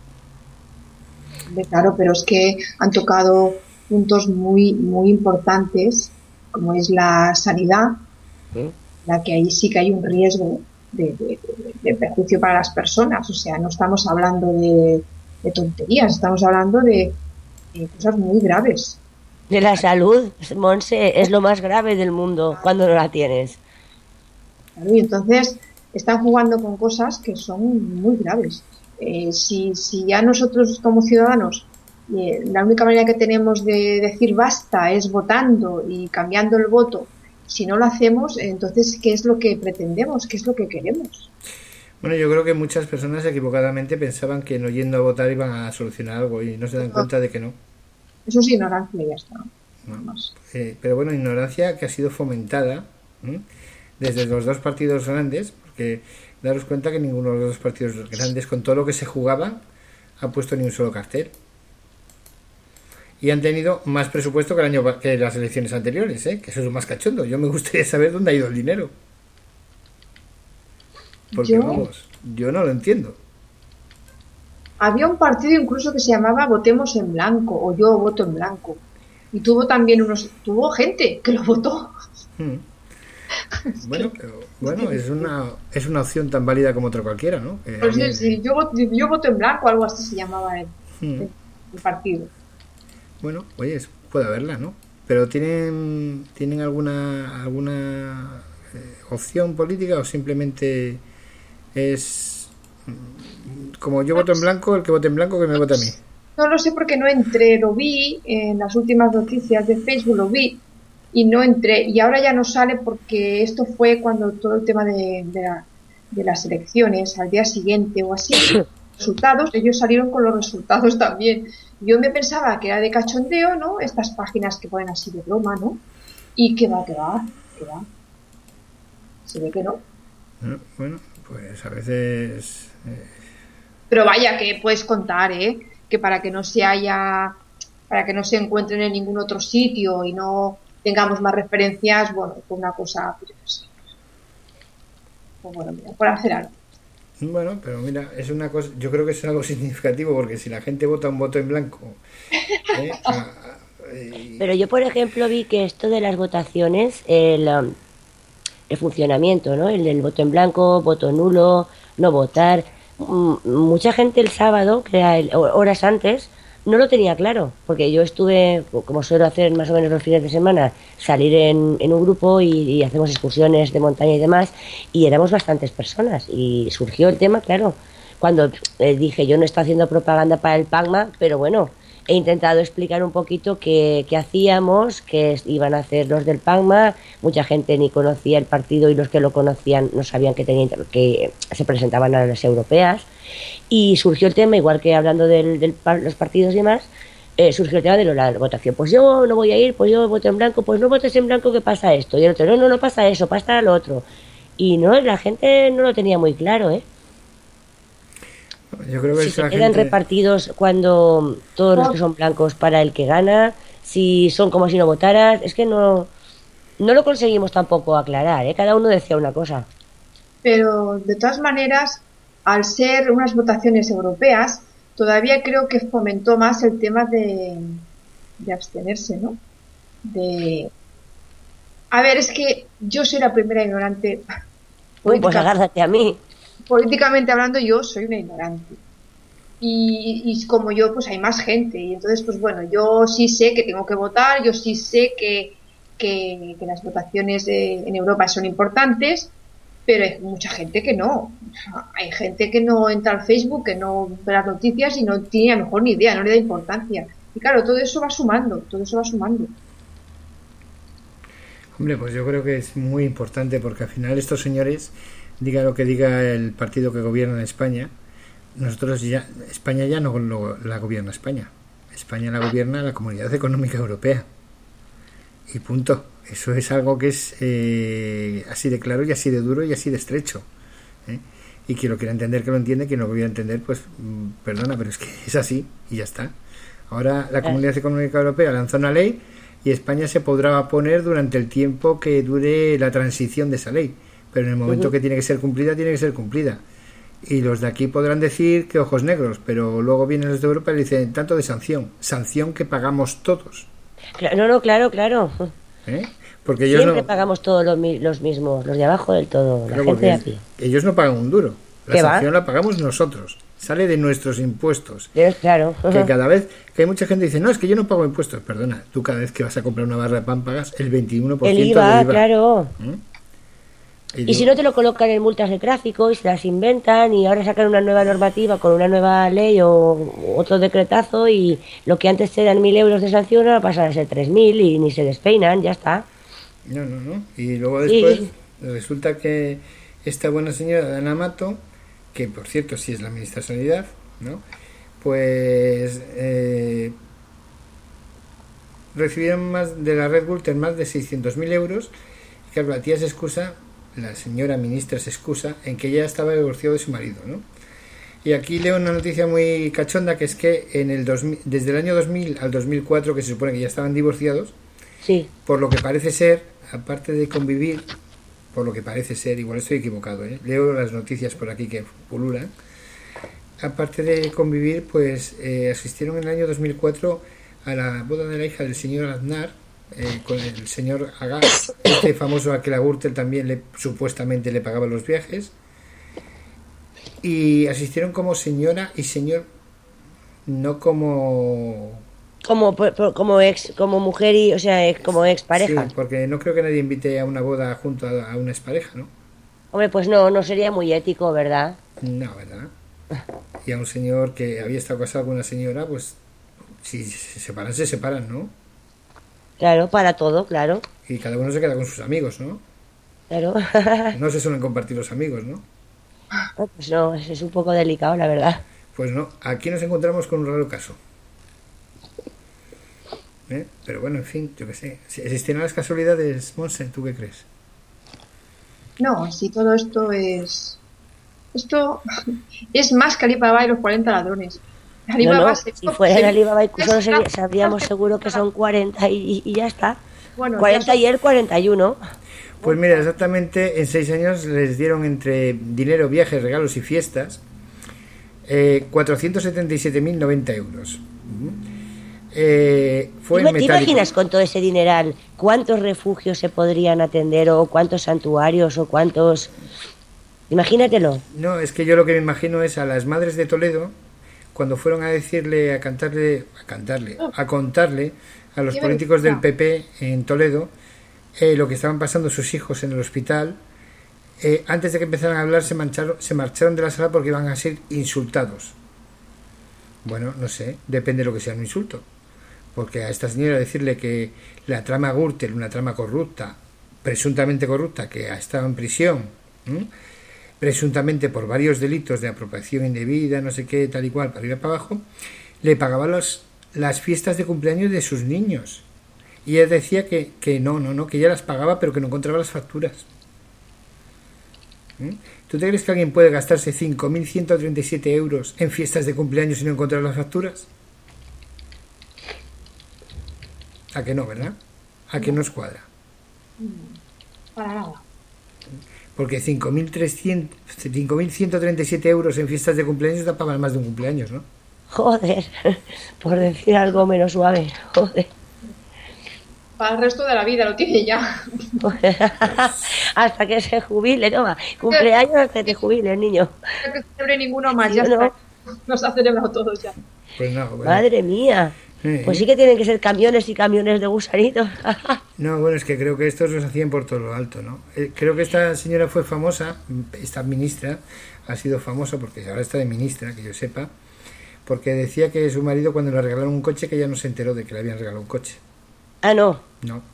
Speaker 4: Claro, pero es que han tocado puntos muy muy importantes, como es la sanidad, ¿eh? La que ahí sí que hay un riesgo de, de, de perjuicio para las personas. O sea, no estamos hablando de, de tonterías, estamos hablando de, de cosas muy graves.
Speaker 3: De la salud, Monse, es lo más grave del mundo cuando no la tienes.
Speaker 4: Claro, y entonces están jugando con cosas que son muy graves. Eh, si, si ya nosotros como ciudadanos eh, la única manera que tenemos de decir basta es votando y cambiando el voto, si no lo hacemos, entonces ¿qué es lo que pretendemos? ¿Qué es lo que queremos?
Speaker 2: Bueno, yo creo que muchas personas equivocadamente pensaban que no yendo a votar iban a solucionar algo y no se dan cuenta de que no.
Speaker 4: Eso es ignorancia y ya está.
Speaker 2: No. Eh, pero bueno, ignorancia que ha sido fomentada ¿eh? desde los dos partidos grandes, porque daros cuenta que ninguno de los dos partidos grandes, con todo lo que se jugaba, ha puesto ni un solo cartel. Y han tenido más presupuesto que el año que las elecciones anteriores, ¿eh? Que eso es lo más cachondo. Yo me gustaría saber dónde ha ido el dinero. Porque, ¿Yo? vamos, yo no lo entiendo.
Speaker 4: Había un partido incluso que se llamaba Votemos en Blanco, o Yo Voto en Blanco. Y tuvo también unos... Tuvo gente que lo votó. Hmm.
Speaker 2: Bueno, pero, bueno, es una es una opción tan válida como otra cualquiera, ¿no?
Speaker 4: Que pues alguien... sí, sí, yo, yo voto en blanco, algo así se llamaba el, hmm. el partido.
Speaker 2: Bueno, oye, puede haberla, ¿no? Pero ¿tienen tienen alguna alguna eh, opción política o simplemente es como yo voto en blanco, el que vote en blanco que me vote a mí?
Speaker 4: No lo sé porque no entré, lo vi en las últimas noticias de Facebook, lo vi y no entré, y ahora ya no sale porque esto fue cuando todo el tema de, de, la, de las elecciones, al día siguiente o así, resultados, ellos salieron con los resultados también. Yo me pensaba que era de cachondeo, ¿no? Estas páginas que ponen así de broma, ¿no? Y que va, que va, que va. Se ve que no.
Speaker 2: Bueno, pues a veces... Eh...
Speaker 4: Pero vaya, que puedes contar, ¿eh? Que para que no se haya... para que no se encuentren en ningún otro sitio y no... tengamos más referencias, bueno, por una cosa, pues, pues bueno, mira, por hacer algo.
Speaker 2: Bueno, pero mira, es una cosa, yo creo que es algo significativo porque si la gente vota un voto en blanco, ¿eh? a, a, y...
Speaker 3: Pero yo, por ejemplo, vi que esto de las votaciones, el, um, el funcionamiento, ¿no? El del voto en blanco, voto nulo, no votar, m- mucha gente el sábado, que era el- horas antes, no lo tenía claro, porque yo estuve, como suelo hacer más o menos los fines de semana, salir en, en un grupo y, y hacemos excursiones de montaña y demás, y éramos bastantes personas, y surgió el tema, claro, cuando eh, dije, yo no estoy haciendo propaganda para el PACMA, pero bueno, he intentado explicar un poquito qué, qué hacíamos, qué es- iban a hacer los del PACMA, mucha gente ni conocía el partido y los que lo conocían no sabían que, tenían, que se presentaban a las europeas, y surgió el tema, igual que hablando de del, par- los partidos y demás, eh, surgió el tema de lo- la votación. Pues yo no voy a ir, pues yo voto en blanco, pues no votes en blanco, que pasa esto. Y el otro, no, no, no pasa eso, pasa lo otro. Y no, la gente no lo tenía muy claro, ¿eh?
Speaker 2: Yo creo que
Speaker 3: Si
Speaker 2: es
Speaker 3: se
Speaker 2: la
Speaker 3: quedan
Speaker 2: gente...
Speaker 3: repartidos cuando todos los que son blancos para el que gana, si son como si no votaras, es que no, no lo conseguimos tampoco aclarar, ¿eh? Cada uno decía una cosa.
Speaker 4: Pero de todas maneras, al ser unas votaciones europeas, todavía creo que fomentó más el tema de, de abstenerse, ¿no? De... A ver, es que yo soy la primera ignorante.
Speaker 3: Uy, pues
Speaker 4: Política-
Speaker 3: agárrate a mí.
Speaker 4: políticamente hablando, yo soy una ignorante. Y, y como yo, pues hay más gente. Y entonces, pues bueno, yo sí sé que tengo que votar, yo sí sé que, que, que las votaciones eh, en Europa son importantes, pero hay mucha gente que no. Hay gente que no entra al Facebook, que no ve las noticias y no tiene a lo mejor ni idea, no le da importancia. Y claro, todo eso va sumando, todo eso va sumando.
Speaker 2: Hombre, pues yo creo que es muy importante porque al final estos señores, diga lo que diga el partido que gobierna en España, nosotros ya, España ya no lo, la gobierna España. España la gobierna la Comunidad Económica Europea. Y punto. Eso es algo que es eh, así de claro y así de duro y así de estrecho. ¿eh? Y quien lo quiera entender, que lo entiende, quien no lo quiera entender, pues mm, perdona, pero es que es así y ya está. Ahora la Comunidad Económica Europea lanzó una ley y España se podrá poner durante el tiempo que dure la transición de esa ley. Pero en el momento
Speaker 3: Ujú.
Speaker 2: que tiene que ser cumplida, tiene que ser cumplida. Y los de aquí podrán decir que ojos negros, pero luego vienen los de Europa y le dicen tanto de sanción, sanción que pagamos todos,
Speaker 3: Cla- No, no, claro, claro.
Speaker 2: ¿eh? Porque ellos
Speaker 3: Siempre
Speaker 2: no,
Speaker 3: pagamos todos los, mi- los mismos, los de abajo del todo, la
Speaker 2: claro,
Speaker 3: gente de
Speaker 2: porque
Speaker 3: aquí.
Speaker 2: ellos no pagan un duro, la
Speaker 3: ¿Qué va?
Speaker 2: sanción la pagamos nosotros, sale de nuestros impuestos.
Speaker 3: Pero, claro.
Speaker 2: Que cada vez que hay mucha gente que dice, no, es que yo no pago impuestos, perdona, tú cada vez que vas a comprar una barra de pan pagas el veintiuno por
Speaker 3: El
Speaker 2: ciento
Speaker 3: IVA,
Speaker 2: del IVA.
Speaker 3: claro.
Speaker 2: ¿eh?
Speaker 3: Y
Speaker 2: digo,
Speaker 3: si no te lo colocan en multas de tráfico y se las inventan y ahora sacan una nueva normativa con una nueva ley o otro decretazo y lo que antes eran mil euros de sanción ahora pasan a ser tres mil y ni se despeinan, ya está.
Speaker 2: No, no, no. Y luego después
Speaker 3: Sí.
Speaker 2: resulta que esta buena señora Dana Mato, que por cierto sí es la ministra de Sanidad, ¿no? Pues eh, recibieron más de la Red Bull más de seiscientos mil euros. Y claro, la tía se excusa, la señora ministra se excusa en que ella estaba divorciada de su marido, ¿no? Y aquí leo una noticia muy cachonda, que es que en el dos mil, desde el año dos mil al dos mil cuatro, que se supone que ya estaban divorciados,
Speaker 3: Sí.
Speaker 2: por lo que parece ser, aparte de convivir, por lo que parece ser, igual estoy equivocado, ¿eh? Leo las noticias por aquí que pululan, aparte de convivir, pues eh, asistieron en el año dos mil cuatro a la boda de la hija del señor Aznar, eh, con el señor Agar, este famoso a que la Gürtel también le, supuestamente le pagaba los viajes, y asistieron como señora y señor, no como...
Speaker 3: Como, por- por- como ex, como mujer y, o sea, ex- como ex pareja.
Speaker 2: Sí, porque no creo que nadie invite a una boda junto a, a una expareja, ¿no?
Speaker 3: Hombre, pues no, no sería muy ético, ¿verdad?
Speaker 2: No, ¿verdad? Y a un señor que había estado casado con una señora, pues si se separan, se separan, ¿no?
Speaker 3: Claro, para todo, claro.
Speaker 2: Y cada uno se queda con sus amigos, ¿no?
Speaker 3: Claro.
Speaker 2: No se suelen compartir los amigos, ¿no?
Speaker 3: Pues no, es es un poco delicado, la verdad.
Speaker 2: Pues no, aquí nos encontramos con un raro caso. ¿Eh? Pero bueno, en fin, yo qué sé. Si existieran las casualidades, Monse, ¿tú qué crees?
Speaker 4: No, si todo esto es... Esto es más que Alibaba y los cuarenta ladrones.
Speaker 3: No,
Speaker 4: Alibaba
Speaker 3: no,
Speaker 4: se-
Speaker 3: si fuera
Speaker 4: se-
Speaker 3: en Alibaba solo
Speaker 4: se-
Speaker 3: sería- sabríamos seguro que son cuarenta y, y ya está.
Speaker 4: Bueno,
Speaker 3: cuarenta
Speaker 4: ya
Speaker 3: y él cuarenta y uno.
Speaker 2: Pues mira, exactamente en seis años les dieron entre dinero, viajes, regalos y fiestas eh, cuatrocientos setenta y siete mil noventa euros. Eh, fue
Speaker 3: ¿Te imaginas con todo ese dineral cuántos refugios se podrían atender o cuántos santuarios o cuántos... Imagínatelo.
Speaker 2: No, es que yo lo que me imagino es a las madres de Toledo cuando fueron a decirle, a cantarle, a cantarle, a contarle a los políticos del P P en Toledo eh, lo que estaban pasando sus hijos en el hospital. Eh, antes de que empezaran a hablar se, mancharon, se marcharon de la sala porque iban a ser insultados. Bueno, no sé, depende de lo que sea un insulto. Porque a esta señora decirle que la trama Gürtel, una trama corrupta, presuntamente corrupta, que ha estado en prisión, ¿eh? presuntamente por varios delitos de apropiación indebida, no sé qué, tal y cual, para arriba y para abajo, le pagaba los, las fiestas de cumpleaños de sus niños. Y ella decía que, que no, no, no, que ella las pagaba, pero que no encontraba las facturas. ¿Eh? ¿Tú te crees que alguien puede gastarse cinco mil ciento treinta y siete euros en fiestas de cumpleaños y no encontrar las facturas? ¿A que no, verdad? ¿A que no os cuadra?
Speaker 4: Para nada.
Speaker 2: Porque cinco mil ciento treinta y siete euros en fiestas de cumpleaños da para más de un cumpleaños, ¿no?
Speaker 3: Joder, por decir algo menos suave, joder.
Speaker 4: Para el resto de la vida lo tiene ya.
Speaker 3: Hasta que se jubile, toma. Cumpleaños hasta que te jubile el niño.
Speaker 4: No que celebre ninguno más,
Speaker 3: Sí,
Speaker 4: ya
Speaker 3: no.
Speaker 4: está. Nos ha celebrado todos ya.
Speaker 2: Pues no, bueno.
Speaker 3: Madre mía.
Speaker 2: Sí.
Speaker 3: Pues sí que tienen que ser camiones y camiones de gusanitos.
Speaker 2: No, bueno, es que creo que estos los hacían por todo lo alto, ¿no? Eh, creo que esta señora fue famosa, esta ministra ha sido famosa porque ahora está de ministra, que yo sepa, porque decía que su marido cuando le regalaron un coche que ella no se enteró de que le habían regalado un coche.
Speaker 3: Ah, no.
Speaker 2: No.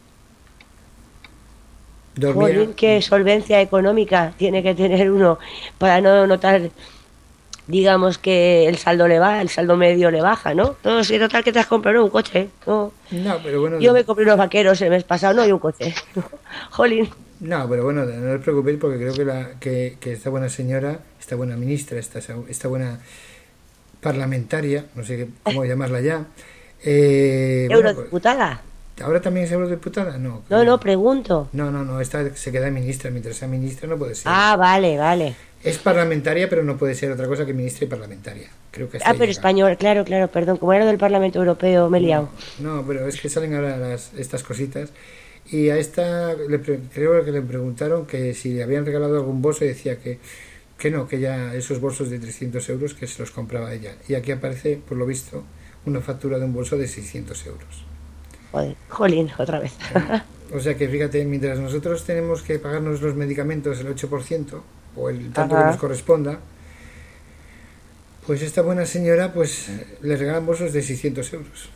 Speaker 2: Dormía...
Speaker 3: Jolín, qué solvencia económica tiene que tener uno para no notar, digamos, que el saldo le va, el saldo medio le baja, ¿no? Todo si total que te has comprado un coche, ¿no?
Speaker 2: No, pero bueno...
Speaker 3: Yo me compré unos vaqueros el mes pasado, no hay un coche. Jolín.
Speaker 2: No, pero bueno, no os preocupéis porque creo que, la, que, que esta buena señora, esta buena ministra, esta, esta buena parlamentaria, no sé cómo llamarla ya... Eh, bueno,
Speaker 3: ¿Eurodiputada?
Speaker 2: pues, ¿ahora también es eurodiputada? No,
Speaker 3: No, no, pregunto.
Speaker 2: No, no, no, esta se queda ministra, mientras sea ministra no puede ser.
Speaker 3: Ah, vale, vale.
Speaker 2: Es parlamentaria, pero no puede ser otra cosa que ministra y parlamentaria. Creo que hasta
Speaker 3: Ah,
Speaker 2: ahí
Speaker 3: pero
Speaker 2: llega.
Speaker 3: español, claro, claro, perdón. Como era del Parlamento Europeo, me he liado.
Speaker 2: No, no, pero es que salen ahora las, estas cositas. Y a esta, le pre- creo que le preguntaron que si le habían regalado algún bolso y decía que, que no, que ya esos bolsos de trescientos euros que se los compraba ella. Y aquí aparece, por lo visto, una factura de un bolso de seiscientos euros.
Speaker 3: Joder, jolín, otra vez.
Speaker 2: O sea que fíjate, mientras nosotros tenemos que pagarnos los medicamentos el ocho por ciento o el tanto
Speaker 3: Ajá.
Speaker 2: que nos corresponda, pues esta buena señora pues le regalan bolsos de seiscientos euros.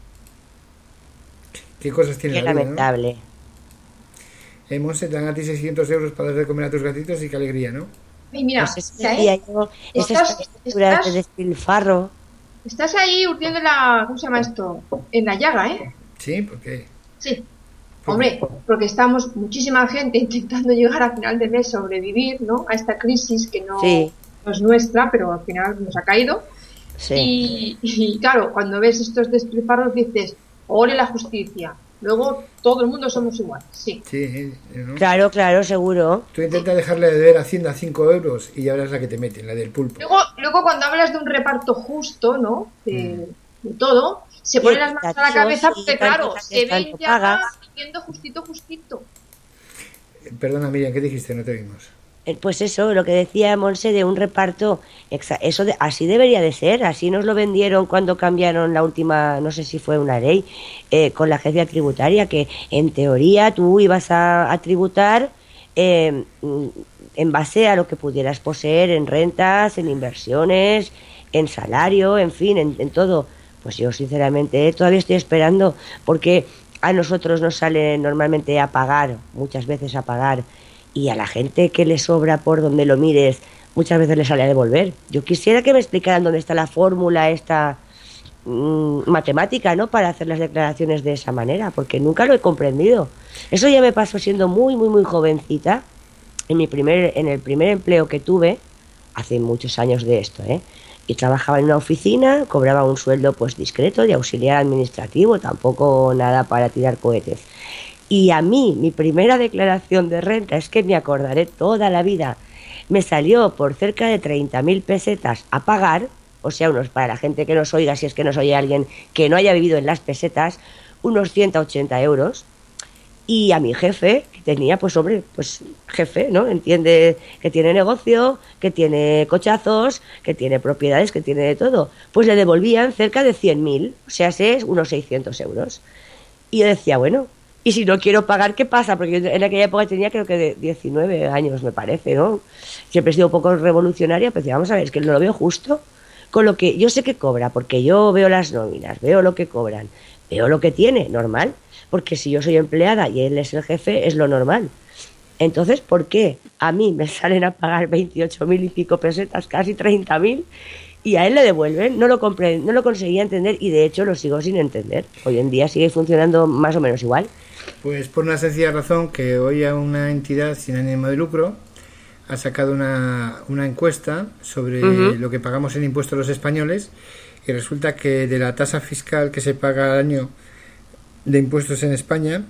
Speaker 2: ¿Qué cosas tiene
Speaker 3: Qué
Speaker 2: la vida,
Speaker 3: lamentable.
Speaker 2: ¿no? Eh, Monse, te dan a ti seiscientos euros para darle de comer a tus gatitos y qué alegría, ¿no?
Speaker 4: Y mira,
Speaker 3: Pues eso
Speaker 4: ¿sabes?
Speaker 3: decía yo, esas
Speaker 4: Estás-
Speaker 3: estructuras
Speaker 4: estás-
Speaker 3: de despilfarro.
Speaker 4: Estás ahí urdiendo la... ¿Cómo se llama esto? En la llaga, ¿eh?
Speaker 2: Sí, porque
Speaker 4: Sí.
Speaker 2: ¿Por
Speaker 4: Hombre, porque estamos muchísima gente intentando llegar a final de mes, sobrevivir, ¿no? A esta crisis que no,
Speaker 3: Sí.
Speaker 4: no es nuestra, pero al final nos ha caído.
Speaker 3: Sí.
Speaker 4: Y, y claro, cuando ves estos despilfarros dices, ole la justicia. Luego todo el mundo somos iguales, sí.
Speaker 2: sí, eh, ¿no?
Speaker 3: Claro, claro, seguro.
Speaker 2: Tú intentas dejarle de deber a Hacienda cinco euros y ya verás la que te meten, la del pulpo.
Speaker 4: Luego, luego cuando hablas de un reparto justo, ¿no? De, de todo, se
Speaker 3: Sí,
Speaker 4: ponen las manos a la
Speaker 3: tachos,
Speaker 4: cabeza
Speaker 3: sí,
Speaker 4: porque,
Speaker 3: tanto
Speaker 4: claro,
Speaker 3: haces,
Speaker 4: se ven
Speaker 3: tanto
Speaker 4: ya
Speaker 3: pagas.
Speaker 4: viviendo justito, justito.
Speaker 2: Eh, Perdona, Miriam, ¿qué dijiste? No te vimos.
Speaker 3: Eh, Pues eso, lo que decía Monse de un reparto, exa- eso de, así debería de ser, así nos lo vendieron cuando cambiaron la última, no sé si fue una ley, eh, con la agencia tributaria, que en teoría tú ibas a, a tributar eh, mm, en base a lo que pudieras poseer en rentas, en inversiones, en salario, en fin, en, en todo. Pues yo sinceramente eh, todavía estoy esperando, porque a nosotros nos sale normalmente a pagar, muchas veces a pagar, y a la gente que le sobra por donde lo mires, muchas veces le sale a devolver. Yo quisiera que me explicaran dónde está la fórmula esta mmm, matemática, ¿no? Para hacer las declaraciones de esa manera, porque nunca lo he comprendido. Eso ya me pasó siendo muy, muy, muy jovencita, en mi primer, en el primer empleo que tuve, hace muchos años de esto, ¿eh? Y trabajaba en una oficina, cobraba un sueldo pues discreto de auxiliar administrativo, tampoco nada para tirar cohetes. Y a mí, mi primera declaración de renta, es que me acordaré toda la vida, me salió por cerca de treinta mil pesetas a pagar, o sea, unos, para la gente que nos oiga, si es que nos oye alguien que no haya vivido en las pesetas, unos ciento ochenta euros. Y a mi jefe, que tenía, pues hombre, pues jefe, ¿no? Entiende que tiene negocio, que tiene cochazos, que tiene propiedades, que tiene de todo. Pues le devolvían cerca de cien mil, o sea, es unos seiscientos euros. Y yo decía, bueno, y si no quiero pagar, ¿qué pasa? Porque yo en aquella época tenía creo que de diecinueve años, me parece, ¿no? Siempre he sido un poco revolucionaria, pero decía, vamos a ver, es que no lo veo justo con lo que yo sé que cobra, porque yo veo las nóminas, veo lo que cobran, veo lo que tiene, normal, porque si yo soy empleada y él es el jefe, es lo normal. Entonces, ¿por qué a mí me salen a pagar veintiocho mil y pico pesetas, casi treinta mil, y a él le devuelven? No lo compré, no lo conseguía entender, y de hecho lo sigo sin entender. Hoy en día sigue funcionando más o menos igual.
Speaker 2: Pues por una sencilla razón, que hoy a una entidad sin ánimo de lucro ha sacado una, una encuesta sobre uh-huh. lo que pagamos en impuestos los españoles, y resulta que de la tasa fiscal que se paga al año de impuestos en España,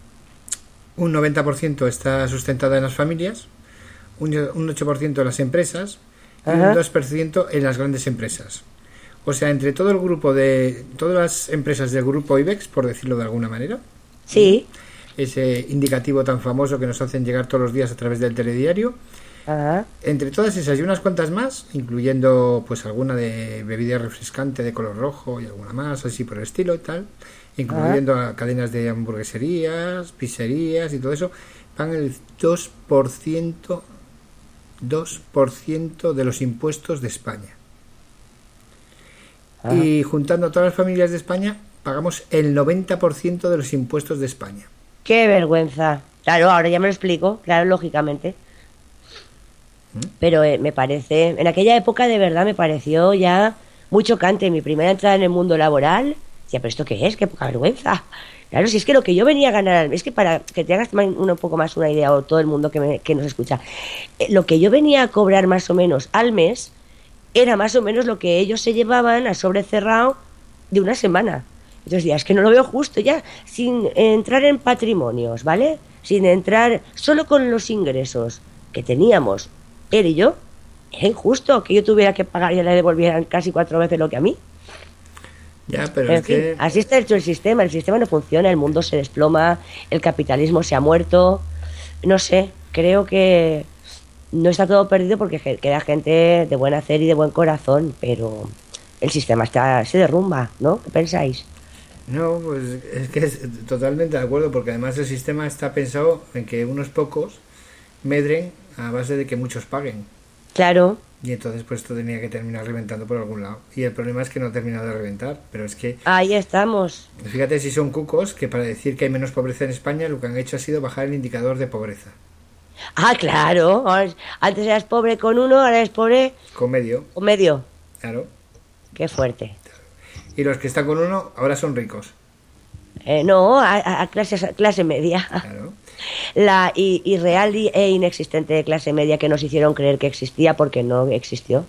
Speaker 2: un noventa por ciento está sustentada en las familias, un, un ocho por ciento en las empresas y uh-huh. un dos por ciento en las grandes empresas. O sea, entre todo el grupo de todas las empresas del grupo IBEX, por decirlo de alguna manera,
Speaker 3: sí,
Speaker 2: ese indicativo tan famoso que nos hacen llegar todos los días a través del telediario, uh-huh. entre todas esas y unas cuantas más, incluyendo pues alguna de bebida refrescante de color rojo y alguna más, así por el estilo y tal, incluyendo uh-huh. cadenas de hamburgueserías, pizzerías y todo eso, pagan el dos por ciento dos por ciento de los impuestos de España. Uh-huh. Y juntando todas las familias de España, pagamos el noventa por ciento de los impuestos de España.
Speaker 3: ¡Qué vergüenza! Claro, ahora ya me lo explico, claro, lógicamente. ¿Mm? Pero eh, me parece, en aquella época de verdad me pareció ya muy chocante. Mi primera entrada en el mundo laboral, decía, ¿pero esto qué es? ¡Qué poca vergüenza! Claro, si es que lo que yo venía a ganar, es que para que te hagas un poco más una idea, o todo el mundo que, me, que nos escucha, eh, lo que yo venía a cobrar más o menos al mes era más o menos lo que ellos se llevaban a sobre cerrado de una semana. Entonces ya, es que no lo veo justo ya, sin entrar en patrimonios, ¿vale? Sin entrar, solo con los ingresos que teníamos él y yo, era injusto que yo tuviera que pagar y le devolvieran casi cuatro veces lo que a mí.
Speaker 2: Ya, pero
Speaker 3: en
Speaker 2: es
Speaker 3: fin,
Speaker 2: que...
Speaker 3: así está hecho el sistema, el sistema no funciona, el mundo se desploma, el capitalismo se ha muerto, no sé, creo que no está todo perdido porque queda gente de buen hacer y de buen corazón, pero el sistema está se derrumba, ¿no? ¿Qué pensáis?
Speaker 2: No, pues es que es totalmente de acuerdo, porque además el sistema está pensado en que unos pocos medren a base de que muchos paguen.
Speaker 3: Claro.
Speaker 2: Y entonces pues esto tenía que terminar reventando por algún lado. Y el problema es que no ha terminado de reventar, pero es que...
Speaker 3: Ahí estamos.
Speaker 2: Fíjate si son cucos que para decir que hay menos pobreza en España lo que han hecho ha sido bajar el indicador de pobreza.
Speaker 3: Ah, claro. Antes eras pobre con uno, ahora eres pobre...
Speaker 2: Con medio.
Speaker 3: Con medio.
Speaker 2: Claro.
Speaker 3: Qué fuerte.
Speaker 2: Y los que están con uno ahora son ricos.
Speaker 3: Eh, no, a, a, clase, a clase media.
Speaker 2: Claro.
Speaker 3: La irreal e inexistente de clase media que nos hicieron creer que existía porque no existió.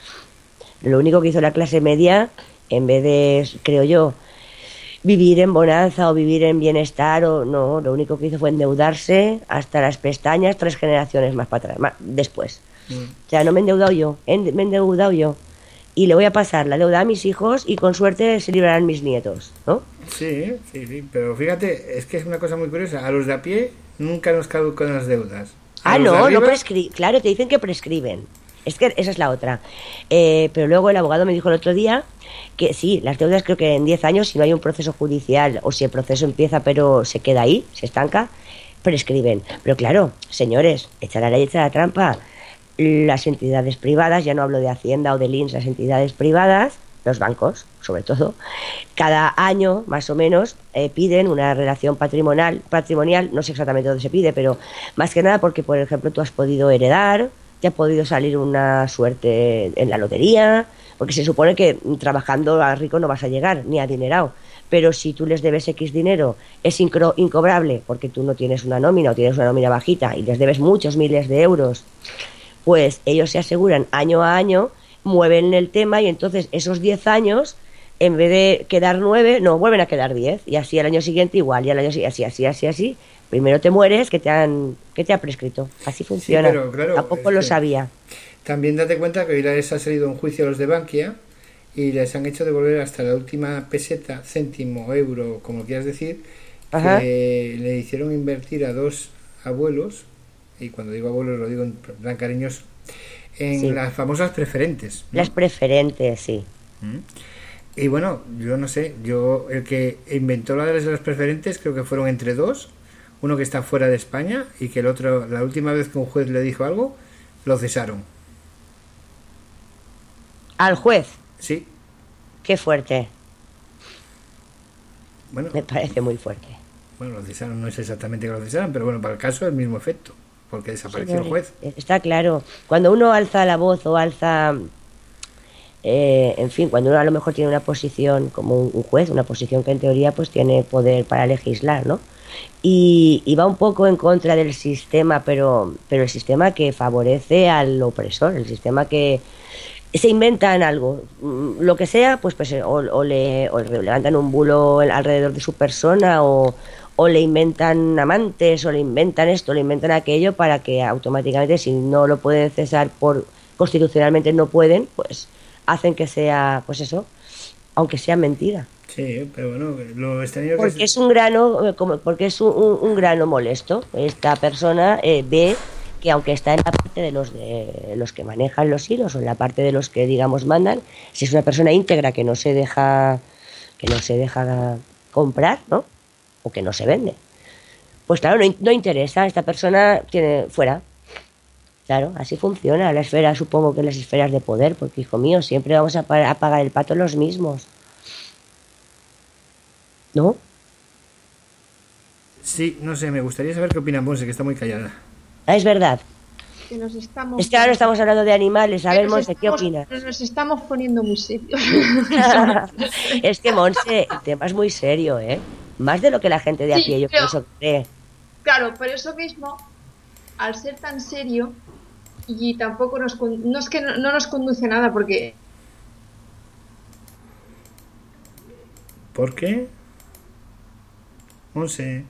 Speaker 3: Lo único que hizo la clase media, en vez de, creo yo, vivir en bonanza o vivir en bienestar, o no, lo único que hizo fue endeudarse hasta las pestañas tres generaciones más para atrás, más, después. Mm. O sea, no me he endeudado yo, me he endeudado yo. Y le voy a pasar la deuda a mis hijos y con suerte se librarán mis nietos, ¿no?
Speaker 2: Sí, sí, sí, pero fíjate, es que es una cosa muy curiosa. A los de a pie nunca nos caducan las deudas. A
Speaker 3: ah, no,
Speaker 2: arriba...
Speaker 3: no prescriben. Claro, te dicen que prescriben. Es que esa es la otra. Eh, pero luego el abogado me dijo el otro día que sí, las deudas creo que en diez años, si no hay un proceso judicial o si el proceso empieza pero se queda ahí, se estanca, prescriben. Pero claro, señores, echa la ley, echa la trampa. Las entidades privadas, ya no hablo de Hacienda o del I N S, las entidades privadas, los bancos, sobre todo, cada año, más o menos, eh, piden una relación patrimonial, patrimonial, no sé exactamente dónde se pide, pero más que nada porque, por ejemplo, tú has podido heredar, te ha podido salir una suerte en la lotería, porque se supone que trabajando a rico no vas a llegar, ni adinerado. Pero si tú les debes X dinero, es incro- incobrable, porque tú no tienes una nómina o tienes una nómina bajita y les debes muchos miles de euros, pues ellos se aseguran año a año, mueven el tema y entonces esos diez años en vez de quedar nueve, no, vuelven a quedar diez. Y así al año siguiente igual, y al año siguiente así, así, así, así. Primero te mueres que te han, que te ha prescrito. Así funciona.
Speaker 2: Sí, pero claro,
Speaker 3: Tampoco
Speaker 2: es
Speaker 3: lo
Speaker 2: que
Speaker 3: sabía.
Speaker 2: También date cuenta que hoy les ha salido un juicio a los de Bankia y les han hecho devolver hasta la última peseta, céntimo, euro, como quieras decir,
Speaker 3: Ajá.
Speaker 2: que le hicieron invertir a dos abuelos, y cuando digo abuelos lo digo en plan cariñoso, en
Speaker 3: Sí.
Speaker 2: las famosas preferentes, ¿no?
Speaker 3: Las preferentes, sí.
Speaker 2: ¿Mm? Y bueno, yo no sé, yo el que inventó la de las preferentes creo que fueron entre dos, uno que está fuera de España y que el otro, la última vez que un juez le dijo algo, lo cesaron.
Speaker 3: Al juez,
Speaker 2: Sí,
Speaker 3: qué fuerte.
Speaker 2: bueno,
Speaker 3: Me parece muy fuerte.
Speaker 2: bueno, lo cesaron, no es exactamente que lo cesaran, pero bueno, para el caso el mismo efecto, porque desapareció el
Speaker 3: Señores,
Speaker 2: juez.
Speaker 3: está claro. Cuando uno alza la voz o alza, eh, en fin, cuando uno a lo mejor tiene una posición como un, un juez, una posición que en teoría pues tiene poder para legislar, ¿no? Y, y va un poco en contra del sistema, pero, pero el sistema que favorece al opresor, el sistema que se inventan algo, mm, lo que sea, pues, pues o, o le, o le levantan un bulo alrededor de su persona o, o le inventan amantes o le inventan esto, le inventan aquello para que automáticamente, si no lo pueden cesar por constitucionalmente no pueden, pues hacen que sea, pues eso, aunque sea mentira.
Speaker 2: Sí, pero bueno, lo extraño que
Speaker 3: Porque es un grano, eh, como, porque es un, un- un grano molesto. Esta persona eh, ve que aunque está en la parte de los de los que manejan los hilos o en la parte de los que digamos mandan, si es una persona íntegra que no se deja que no se deja comprar, ¿no? O que no se vende. Pues claro, no, in- no interesa, esta persona tiene fuera. Claro, así funciona la esfera, supongo que las esferas de poder, porque hijo mío, siempre vamos a, pa- a pagar el pato los mismos. ¿No?
Speaker 2: sí, no sé, me gustaría saber qué opina Monse, que está muy callada.
Speaker 3: Ah, es verdad.
Speaker 4: Que nos estamos...
Speaker 3: Es que ahora estamos hablando de animales. A
Speaker 4: que
Speaker 3: ver,
Speaker 4: nos
Speaker 3: Monse, ¿qué
Speaker 4: estamos-
Speaker 3: opinas?
Speaker 4: Nos estamos poniendo muy serios.
Speaker 3: Es que, Monse, el tema es muy serio, ¿eh? Más de lo que la gente de a
Speaker 4: Sí,
Speaker 3: pie, yo
Speaker 4: pero-
Speaker 3: pienso que cree.
Speaker 4: Claro, por eso mismo, al ser tan serio, y tampoco nos... con- No es que no, no nos conduce a nada, porque...
Speaker 2: ¿Por qué? Monse.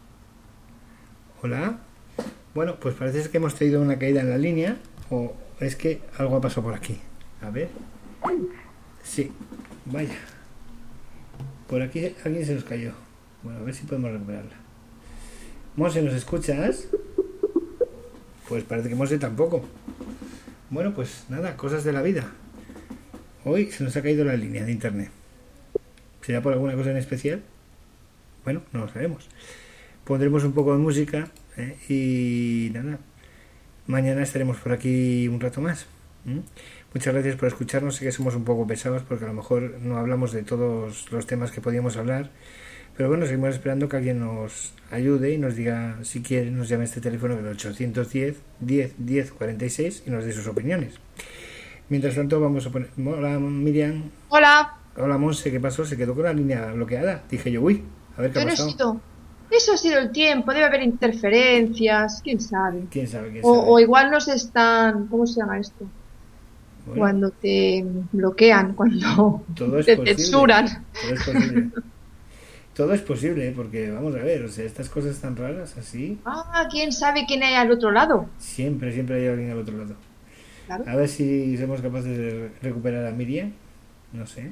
Speaker 2: Hola. Bueno, pues parece que hemos tenido una caída en la línea, o es que algo ha pasado por aquí. A ver. Sí, vaya. Por aquí alguien se nos cayó. Bueno, a ver si podemos recuperarla. Monse, ¿nos escuchas? Pues parece que Monse tampoco. Bueno, pues nada, cosas de la vida. Hoy se nos ha caído la línea de internet. ¿Será por alguna cosa en especial? Bueno, no lo sabemos. Pondremos un poco de música, ¿eh? Y nada. Mañana estaremos por aquí un rato más. ¿Mm? Muchas gracias por escucharnos. Sé que somos un poco pesados porque a lo mejor no hablamos de todos los temas que podíamos hablar. Pero bueno, seguimos esperando que alguien nos ayude y nos diga, si quiere, nos llame a este teléfono del ochocientos diez, diez, diez, cuarenta y seis y nos dé sus opiniones. Mientras tanto, vamos a poner... Hola, Miriam.
Speaker 4: Hola,
Speaker 2: Hola, Monse, ¿qué pasó? Se quedó con la línea bloqueada. Dije yo, uy, a ver qué
Speaker 4: yo
Speaker 2: ha
Speaker 4: no he
Speaker 2: pasado.
Speaker 4: sido... Eso ha sido el tiempo, debe haber interferencias, quién sabe.
Speaker 2: ¿Quién sabe? ¿Quién
Speaker 4: O,
Speaker 2: sabe?
Speaker 4: o igual nos están... ¿Cómo se llama esto?
Speaker 2: Bueno,
Speaker 4: Cuando te bloquean, cuando
Speaker 2: todo es
Speaker 4: te
Speaker 2: posible.
Speaker 4: censuran.
Speaker 2: Todo es posible. Todo es posible, porque vamos a ver, o sea, estas cosas tan raras así,
Speaker 4: Ah, quién sabe quién hay al otro lado.
Speaker 2: siempre, siempre hay alguien al otro lado.
Speaker 4: Claro.
Speaker 2: A ver si somos capaces de recuperar a Miriam. No sé.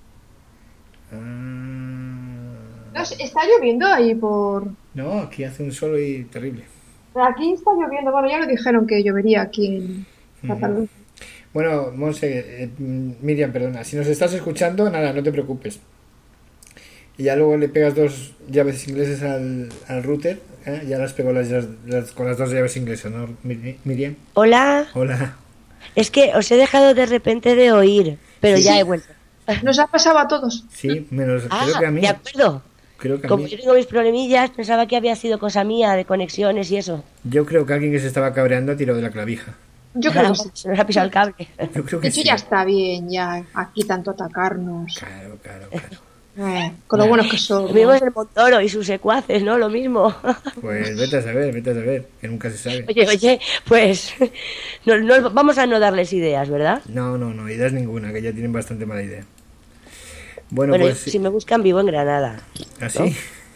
Speaker 2: Ah...
Speaker 4: No sé, está lloviendo ahí por...
Speaker 2: No, aquí hace un solo y terrible.
Speaker 4: Aquí está lloviendo, bueno, ya lo dijeron que llovería aquí en Cataluña.
Speaker 2: Bueno, Monse, eh, Miriam, perdona, si nos estás escuchando, nada, no te preocupes. Y ya luego le pegas dos llaves inglesas al, al router, ¿eh? Ya las pego las, las- con las dos llaves inglesas, ¿no, Mir- Miriam?
Speaker 3: Hola,
Speaker 2: Hola.
Speaker 3: es que os he dejado de repente de oír, pero
Speaker 2: Sí.
Speaker 3: ya he vuelto.
Speaker 4: Nos ha pasado a todos.
Speaker 2: Sí, menos,
Speaker 3: Ah,
Speaker 2: creo que a mí.
Speaker 3: de acuerdo.
Speaker 2: Creo que a
Speaker 3: Como
Speaker 2: mí.
Speaker 3: yo tengo mis problemillas, pensaba que había sido cosa mía de conexiones y eso.
Speaker 2: Yo creo que alguien que se estaba cabreando ha tirado de la clavija.
Speaker 4: Yo creo que sí.
Speaker 3: Se nos ha pisado el cable.
Speaker 2: Yo creo
Speaker 4: De
Speaker 2: que
Speaker 4: hecho,
Speaker 2: sí.
Speaker 4: ya está bien, ya aquí tanto atacarnos.
Speaker 2: Claro, claro, claro.
Speaker 4: Eh, con lo buenos que somos.
Speaker 3: Vimos el Montoro y sus secuaces, ¿no? Lo mismo.
Speaker 2: Pues vete a saber, vete a saber, que nunca se sabe.
Speaker 3: Oye, oye, pues no, no- vamos a no darles ideas, ¿verdad?
Speaker 2: No, no, no, ideas ninguna, que ya tienen bastante mala idea. Bueno,
Speaker 3: Bueno,
Speaker 2: pues
Speaker 3: si me buscan vivo en Granada.
Speaker 2: así.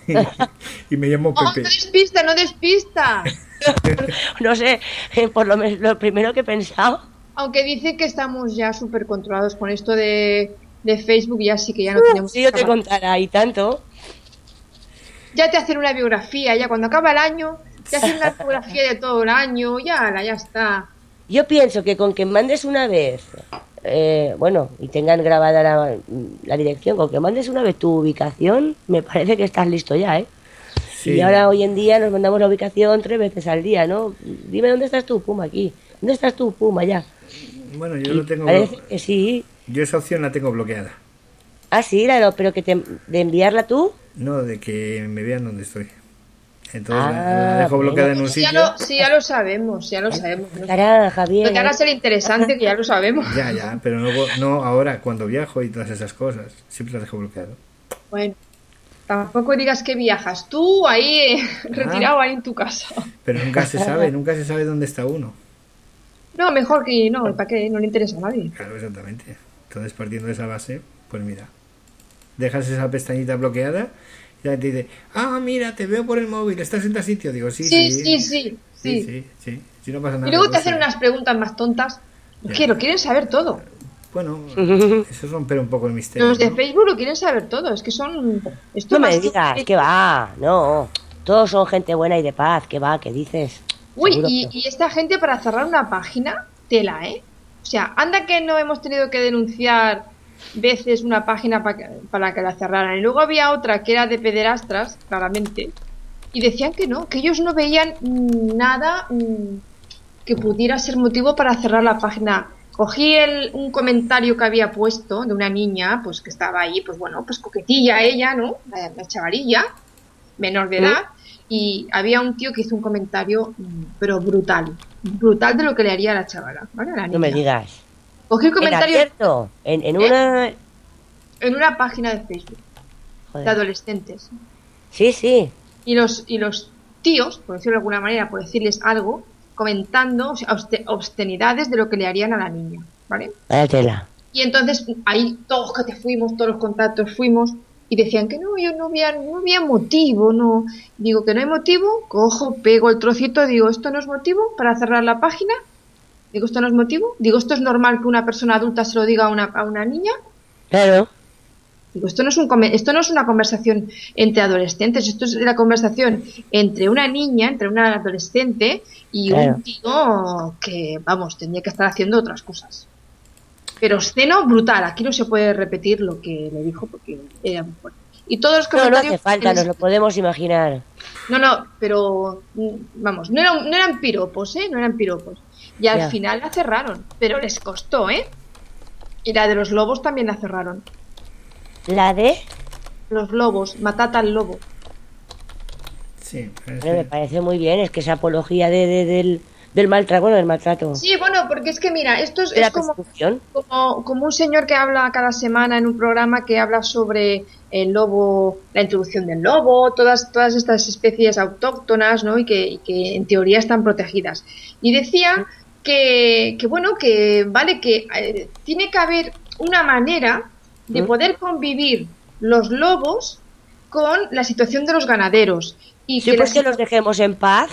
Speaker 2: Y me llamo
Speaker 4: ¡Oh,
Speaker 2: Pepe.
Speaker 4: no despista, no despista!
Speaker 3: No sé, eh, por lo menos lo primero que he pensado.
Speaker 4: Aunque dice que estamos ya súper controlados con esto de, de Facebook, ya sí que ya no tenemos...
Speaker 3: Si yo te
Speaker 4: que-
Speaker 3: contara y tanto.
Speaker 4: Ya te hacen una biografía, ya cuando acaba el año, te hacen una biografía de todo el año, ya, la, ya está.
Speaker 3: Yo pienso que con que mandes una vez, eh, bueno, y tengan grabada la, la dirección, con que mandes una vez tu ubicación, me parece que estás listo ya, ¿eh?
Speaker 2: Sí.
Speaker 3: Y ahora hoy en día nos mandamos la ubicación tres veces al día, ¿no? Dime dónde estás tú, pum, aquí. ¿Dónde estás tú, pum, allá?
Speaker 2: Bueno, yo
Speaker 3: Y
Speaker 2: lo tengo.
Speaker 3: parece
Speaker 2: blo-
Speaker 3: que sí.
Speaker 2: Yo esa opción la tengo bloqueada.
Speaker 3: Ah, sí, claro, pero que te, de enviarla tú.
Speaker 2: No, de que me vean donde estoy. Entonces
Speaker 3: Ah,
Speaker 2: la, la dejo
Speaker 3: bueno.
Speaker 2: bloqueada en un
Speaker 4: Si ya,
Speaker 2: sitio.
Speaker 4: lo, si ya lo sabemos, ya lo sabemos. No,
Speaker 3: Cara, Javier.
Speaker 4: no te hagas el interesante, que ya lo sabemos.
Speaker 2: Ya, ya, pero no, no ahora cuando viajo y todas esas cosas. Siempre las dejo bloqueado.
Speaker 4: Bueno, tampoco digas que viajas. Tú ahí, eh, retirado ahí en tu casa.
Speaker 2: Pero nunca se sabe, nunca se sabe dónde está uno.
Speaker 4: No, mejor que no, ¿para qué? No le interesa a nadie.
Speaker 2: Claro, exactamente. Entonces, partiendo de esa base, pues mira, dejas esa pestañita bloqueada y la gente dice, ah, mira, te veo por el móvil, estás en tal sitio. Digo, sí,
Speaker 4: Sí,
Speaker 2: sí,
Speaker 4: sí, sí,
Speaker 2: sí,
Speaker 4: sí.
Speaker 2: sí, sí, sí, no pasa nada.
Speaker 4: Y luego te
Speaker 2: pues,
Speaker 4: hacen
Speaker 2: sí.
Speaker 4: unas preguntas más tontas.
Speaker 2: Ya.
Speaker 4: Que lo quieren saber todo.
Speaker 2: Bueno, eso es romper un poco el misterio.
Speaker 4: Los de
Speaker 2: ¿no?
Speaker 4: Facebook lo quieren saber todo. Es que son... Esto
Speaker 3: No me
Speaker 4: más-
Speaker 3: digas, que va, no. Todos son gente buena y de paz, que va, que dices.
Speaker 4: Uy,
Speaker 3: Seguro
Speaker 4: y,
Speaker 3: que-
Speaker 4: y esta gente para cerrar una página, tela, ¿eh? O sea, anda que no hemos tenido que denunciar veces una página pa que- para que la cerraran. Y luego había otra que era de pederastras, claramente, y decían que no, que ellos no veían mm, nada mm, que pudiera ser motivo para cerrar la página. Cogí el, un comentario que había puesto de una niña, pues que estaba ahí, pues bueno, pues coquetilla ella, ¿no? La, la chavalilla, menor de edad, y había un tío que hizo un comentario, mm, pero brutal, brutal de lo que le haría a la chavala, ¿vale? A la
Speaker 3: No me
Speaker 4: niña.
Speaker 3: digas.
Speaker 4: Cogí el
Speaker 3: En
Speaker 4: comentario
Speaker 3: abierto, en, en
Speaker 4: ¿Eh?
Speaker 3: una...
Speaker 4: en una página de Facebook de
Speaker 3: Joder.
Speaker 4: adolescentes.
Speaker 3: Sí, sí.
Speaker 4: Y los, y los tíos, por decirlo de alguna manera, por decirles algo, comentando o sea, obste- obscenidades de lo que le harían a la niña, ¿vale?
Speaker 3: Vaya tela.
Speaker 4: Y entonces ahí todos que te fuimos, todos los contactos fuimos y decían que no, yo no había, no había motivo, no. Digo que no hay motivo, cojo, pego el trocito, digo, esto no es motivo para cerrar la página. Digo, esto no es motivo. Digo, esto es normal que una persona adulta se lo diga a una, a una niña.
Speaker 3: Claro.
Speaker 4: Digo, esto no es un come- esto no es una conversación entre adolescentes, esto es la conversación entre una niña, entre una adolescente y
Speaker 3: Claro.
Speaker 4: un tío que, vamos, tendría que estar haciendo otras cosas. Pero esceno brutal, aquí no se puede repetir lo que le dijo porque era muy fuerte. Y todos los
Speaker 3: No, no
Speaker 4: comentarios...
Speaker 3: hace falta, nos lo podemos imaginar.
Speaker 4: No, no, pero mm, vamos, no eran, no eran piropos, ¿eh? No eran piropos. Y al
Speaker 3: Ya.
Speaker 4: final la cerraron, pero les costó, ¿eh? Y la de los lobos también la cerraron.
Speaker 3: La de...
Speaker 4: Los lobos, matad al lobo.
Speaker 2: Sí, es
Speaker 3: Hombre, me
Speaker 2: que-
Speaker 3: parece muy bien, es que esa apología de, de- del, del maltrato, bueno, del maltrato.
Speaker 4: Sí, bueno, porque es que mira, esto es,
Speaker 3: De la
Speaker 4: es como,
Speaker 3: persecución.
Speaker 4: como, como un señor que habla cada semana en un programa que habla sobre el lobo, la introducción del lobo, todas, todas estas especies autóctonas, ¿no? Y que, y que en teoría están protegidas. Y decía que, que bueno, que vale, que eh, tiene que haber una manera de
Speaker 3: ¿Mm?
Speaker 4: poder convivir los lobos con la situación de los ganaderos. Y
Speaker 3: Sí,
Speaker 4: que
Speaker 3: pues
Speaker 4: la
Speaker 3: que los dejemos en paz.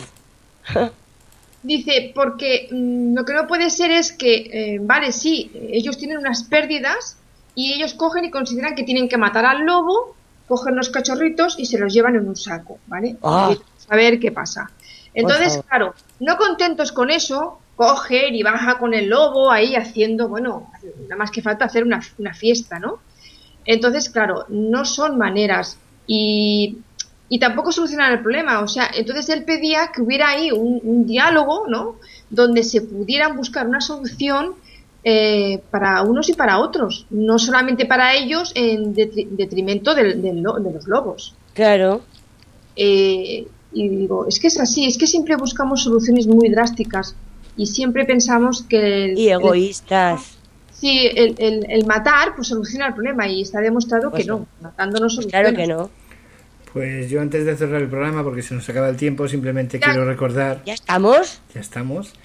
Speaker 4: Dice, porque mm, lo que no puede ser es que, eh, vale, sí, ellos tienen unas pérdidas y ellos cogen y consideran que tienen que matar al lobo, cogen los cachorritos y se los llevan en un saco, ¿vale?
Speaker 3: Ah.
Speaker 4: Y a ver qué pasa. Entonces,
Speaker 3: favor.
Speaker 4: claro, no contentos con eso, cogen y baja con el lobo ahí haciendo, bueno, nada más que falta hacer una, una fiesta, ¿no? Entonces, claro, no son maneras y, y tampoco solucionan el problema. O sea, entonces él pedía que hubiera ahí un, un diálogo, ¿no? Donde se pudieran buscar una solución eh, para unos y para otros, no solamente para ellos en detri- detrimento del- del lo- de los lobos.
Speaker 3: Claro.
Speaker 4: Eh, y digo, es que es así, es que siempre buscamos soluciones muy drásticas y siempre pensamos que el,
Speaker 3: Y
Speaker 4: el-
Speaker 3: egoístas.
Speaker 4: sí, el, el- el matar pues soluciona el problema y está demostrado
Speaker 3: Pues
Speaker 4: que no,
Speaker 3: no.
Speaker 4: matando no
Speaker 3: Pues
Speaker 4: soluciona.
Speaker 3: claro que no.
Speaker 2: Pues yo antes de cerrar el programa, porque se nos acaba el tiempo, simplemente
Speaker 4: Ya.
Speaker 2: quiero recordar,
Speaker 3: ¿Ya estamos?
Speaker 2: ya estamos,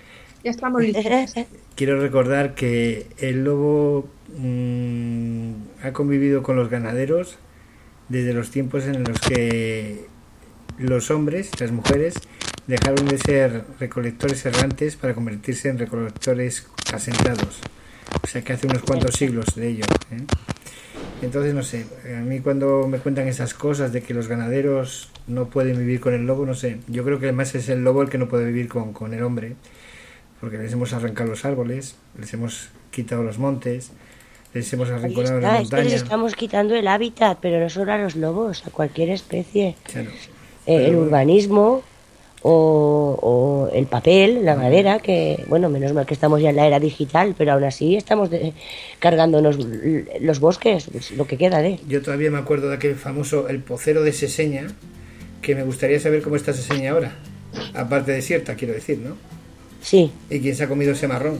Speaker 4: Ya estamos listos.
Speaker 2: Quiero recordar que el lobo mmm, ha convivido con los ganaderos desde los tiempos en los que los hombres, las mujeres, dejaron de ser recolectores errantes para convertirse en recolectores asentados. O sea que hace unos cuantos siglos de ello, ¿eh? Entonces, no sé, a mí cuando me cuentan esas cosas de que los ganaderos no pueden vivir con el lobo, no sé, yo creo que además es el lobo el que no puede vivir con, con el hombre, porque les hemos arrancado los árboles, les hemos quitado los montes, les hemos arrinconado la
Speaker 3: Es que
Speaker 2: montaña.
Speaker 3: les estamos quitando el hábitat, pero no solo a los lobos, a cualquier especie.
Speaker 2: Claro.
Speaker 3: Eh, el
Speaker 2: Pero-
Speaker 3: urbanismo o, o el papel, la madera, que bueno, menos mal que estamos ya en la era digital, pero aún así estamos de- cargándonos l- los bosques, lo que queda de...
Speaker 2: Yo todavía me acuerdo de aquel famoso, el pocero de Seseña, que me gustaría saber cómo está Seseña ahora. Aparte desierta, quiero decir, ¿no?
Speaker 3: Sí,
Speaker 2: ¿Y quién se ha comido ese marrón?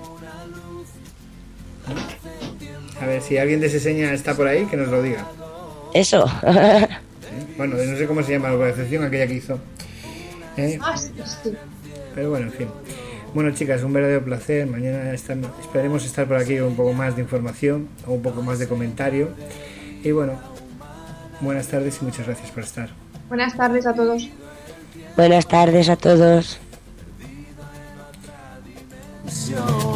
Speaker 2: A ver, si alguien de Seseña está por ahí, que nos lo diga.
Speaker 3: eso.
Speaker 2: ¿Eh? Bueno, no sé cómo se llama la organización aquella que hizo. ¿Eh?
Speaker 4: Ah, sí, sí.
Speaker 2: Pero bueno, en fin. Bueno, chicas, un verdadero placer. Mañana estamos, esperemos estar por aquí con un poco más de información o un poco más de comentario. Y bueno, buenas tardes y muchas gracias por estar.
Speaker 4: Buenas tardes a todos.
Speaker 3: Buenas tardes a todos.
Speaker 1: Yo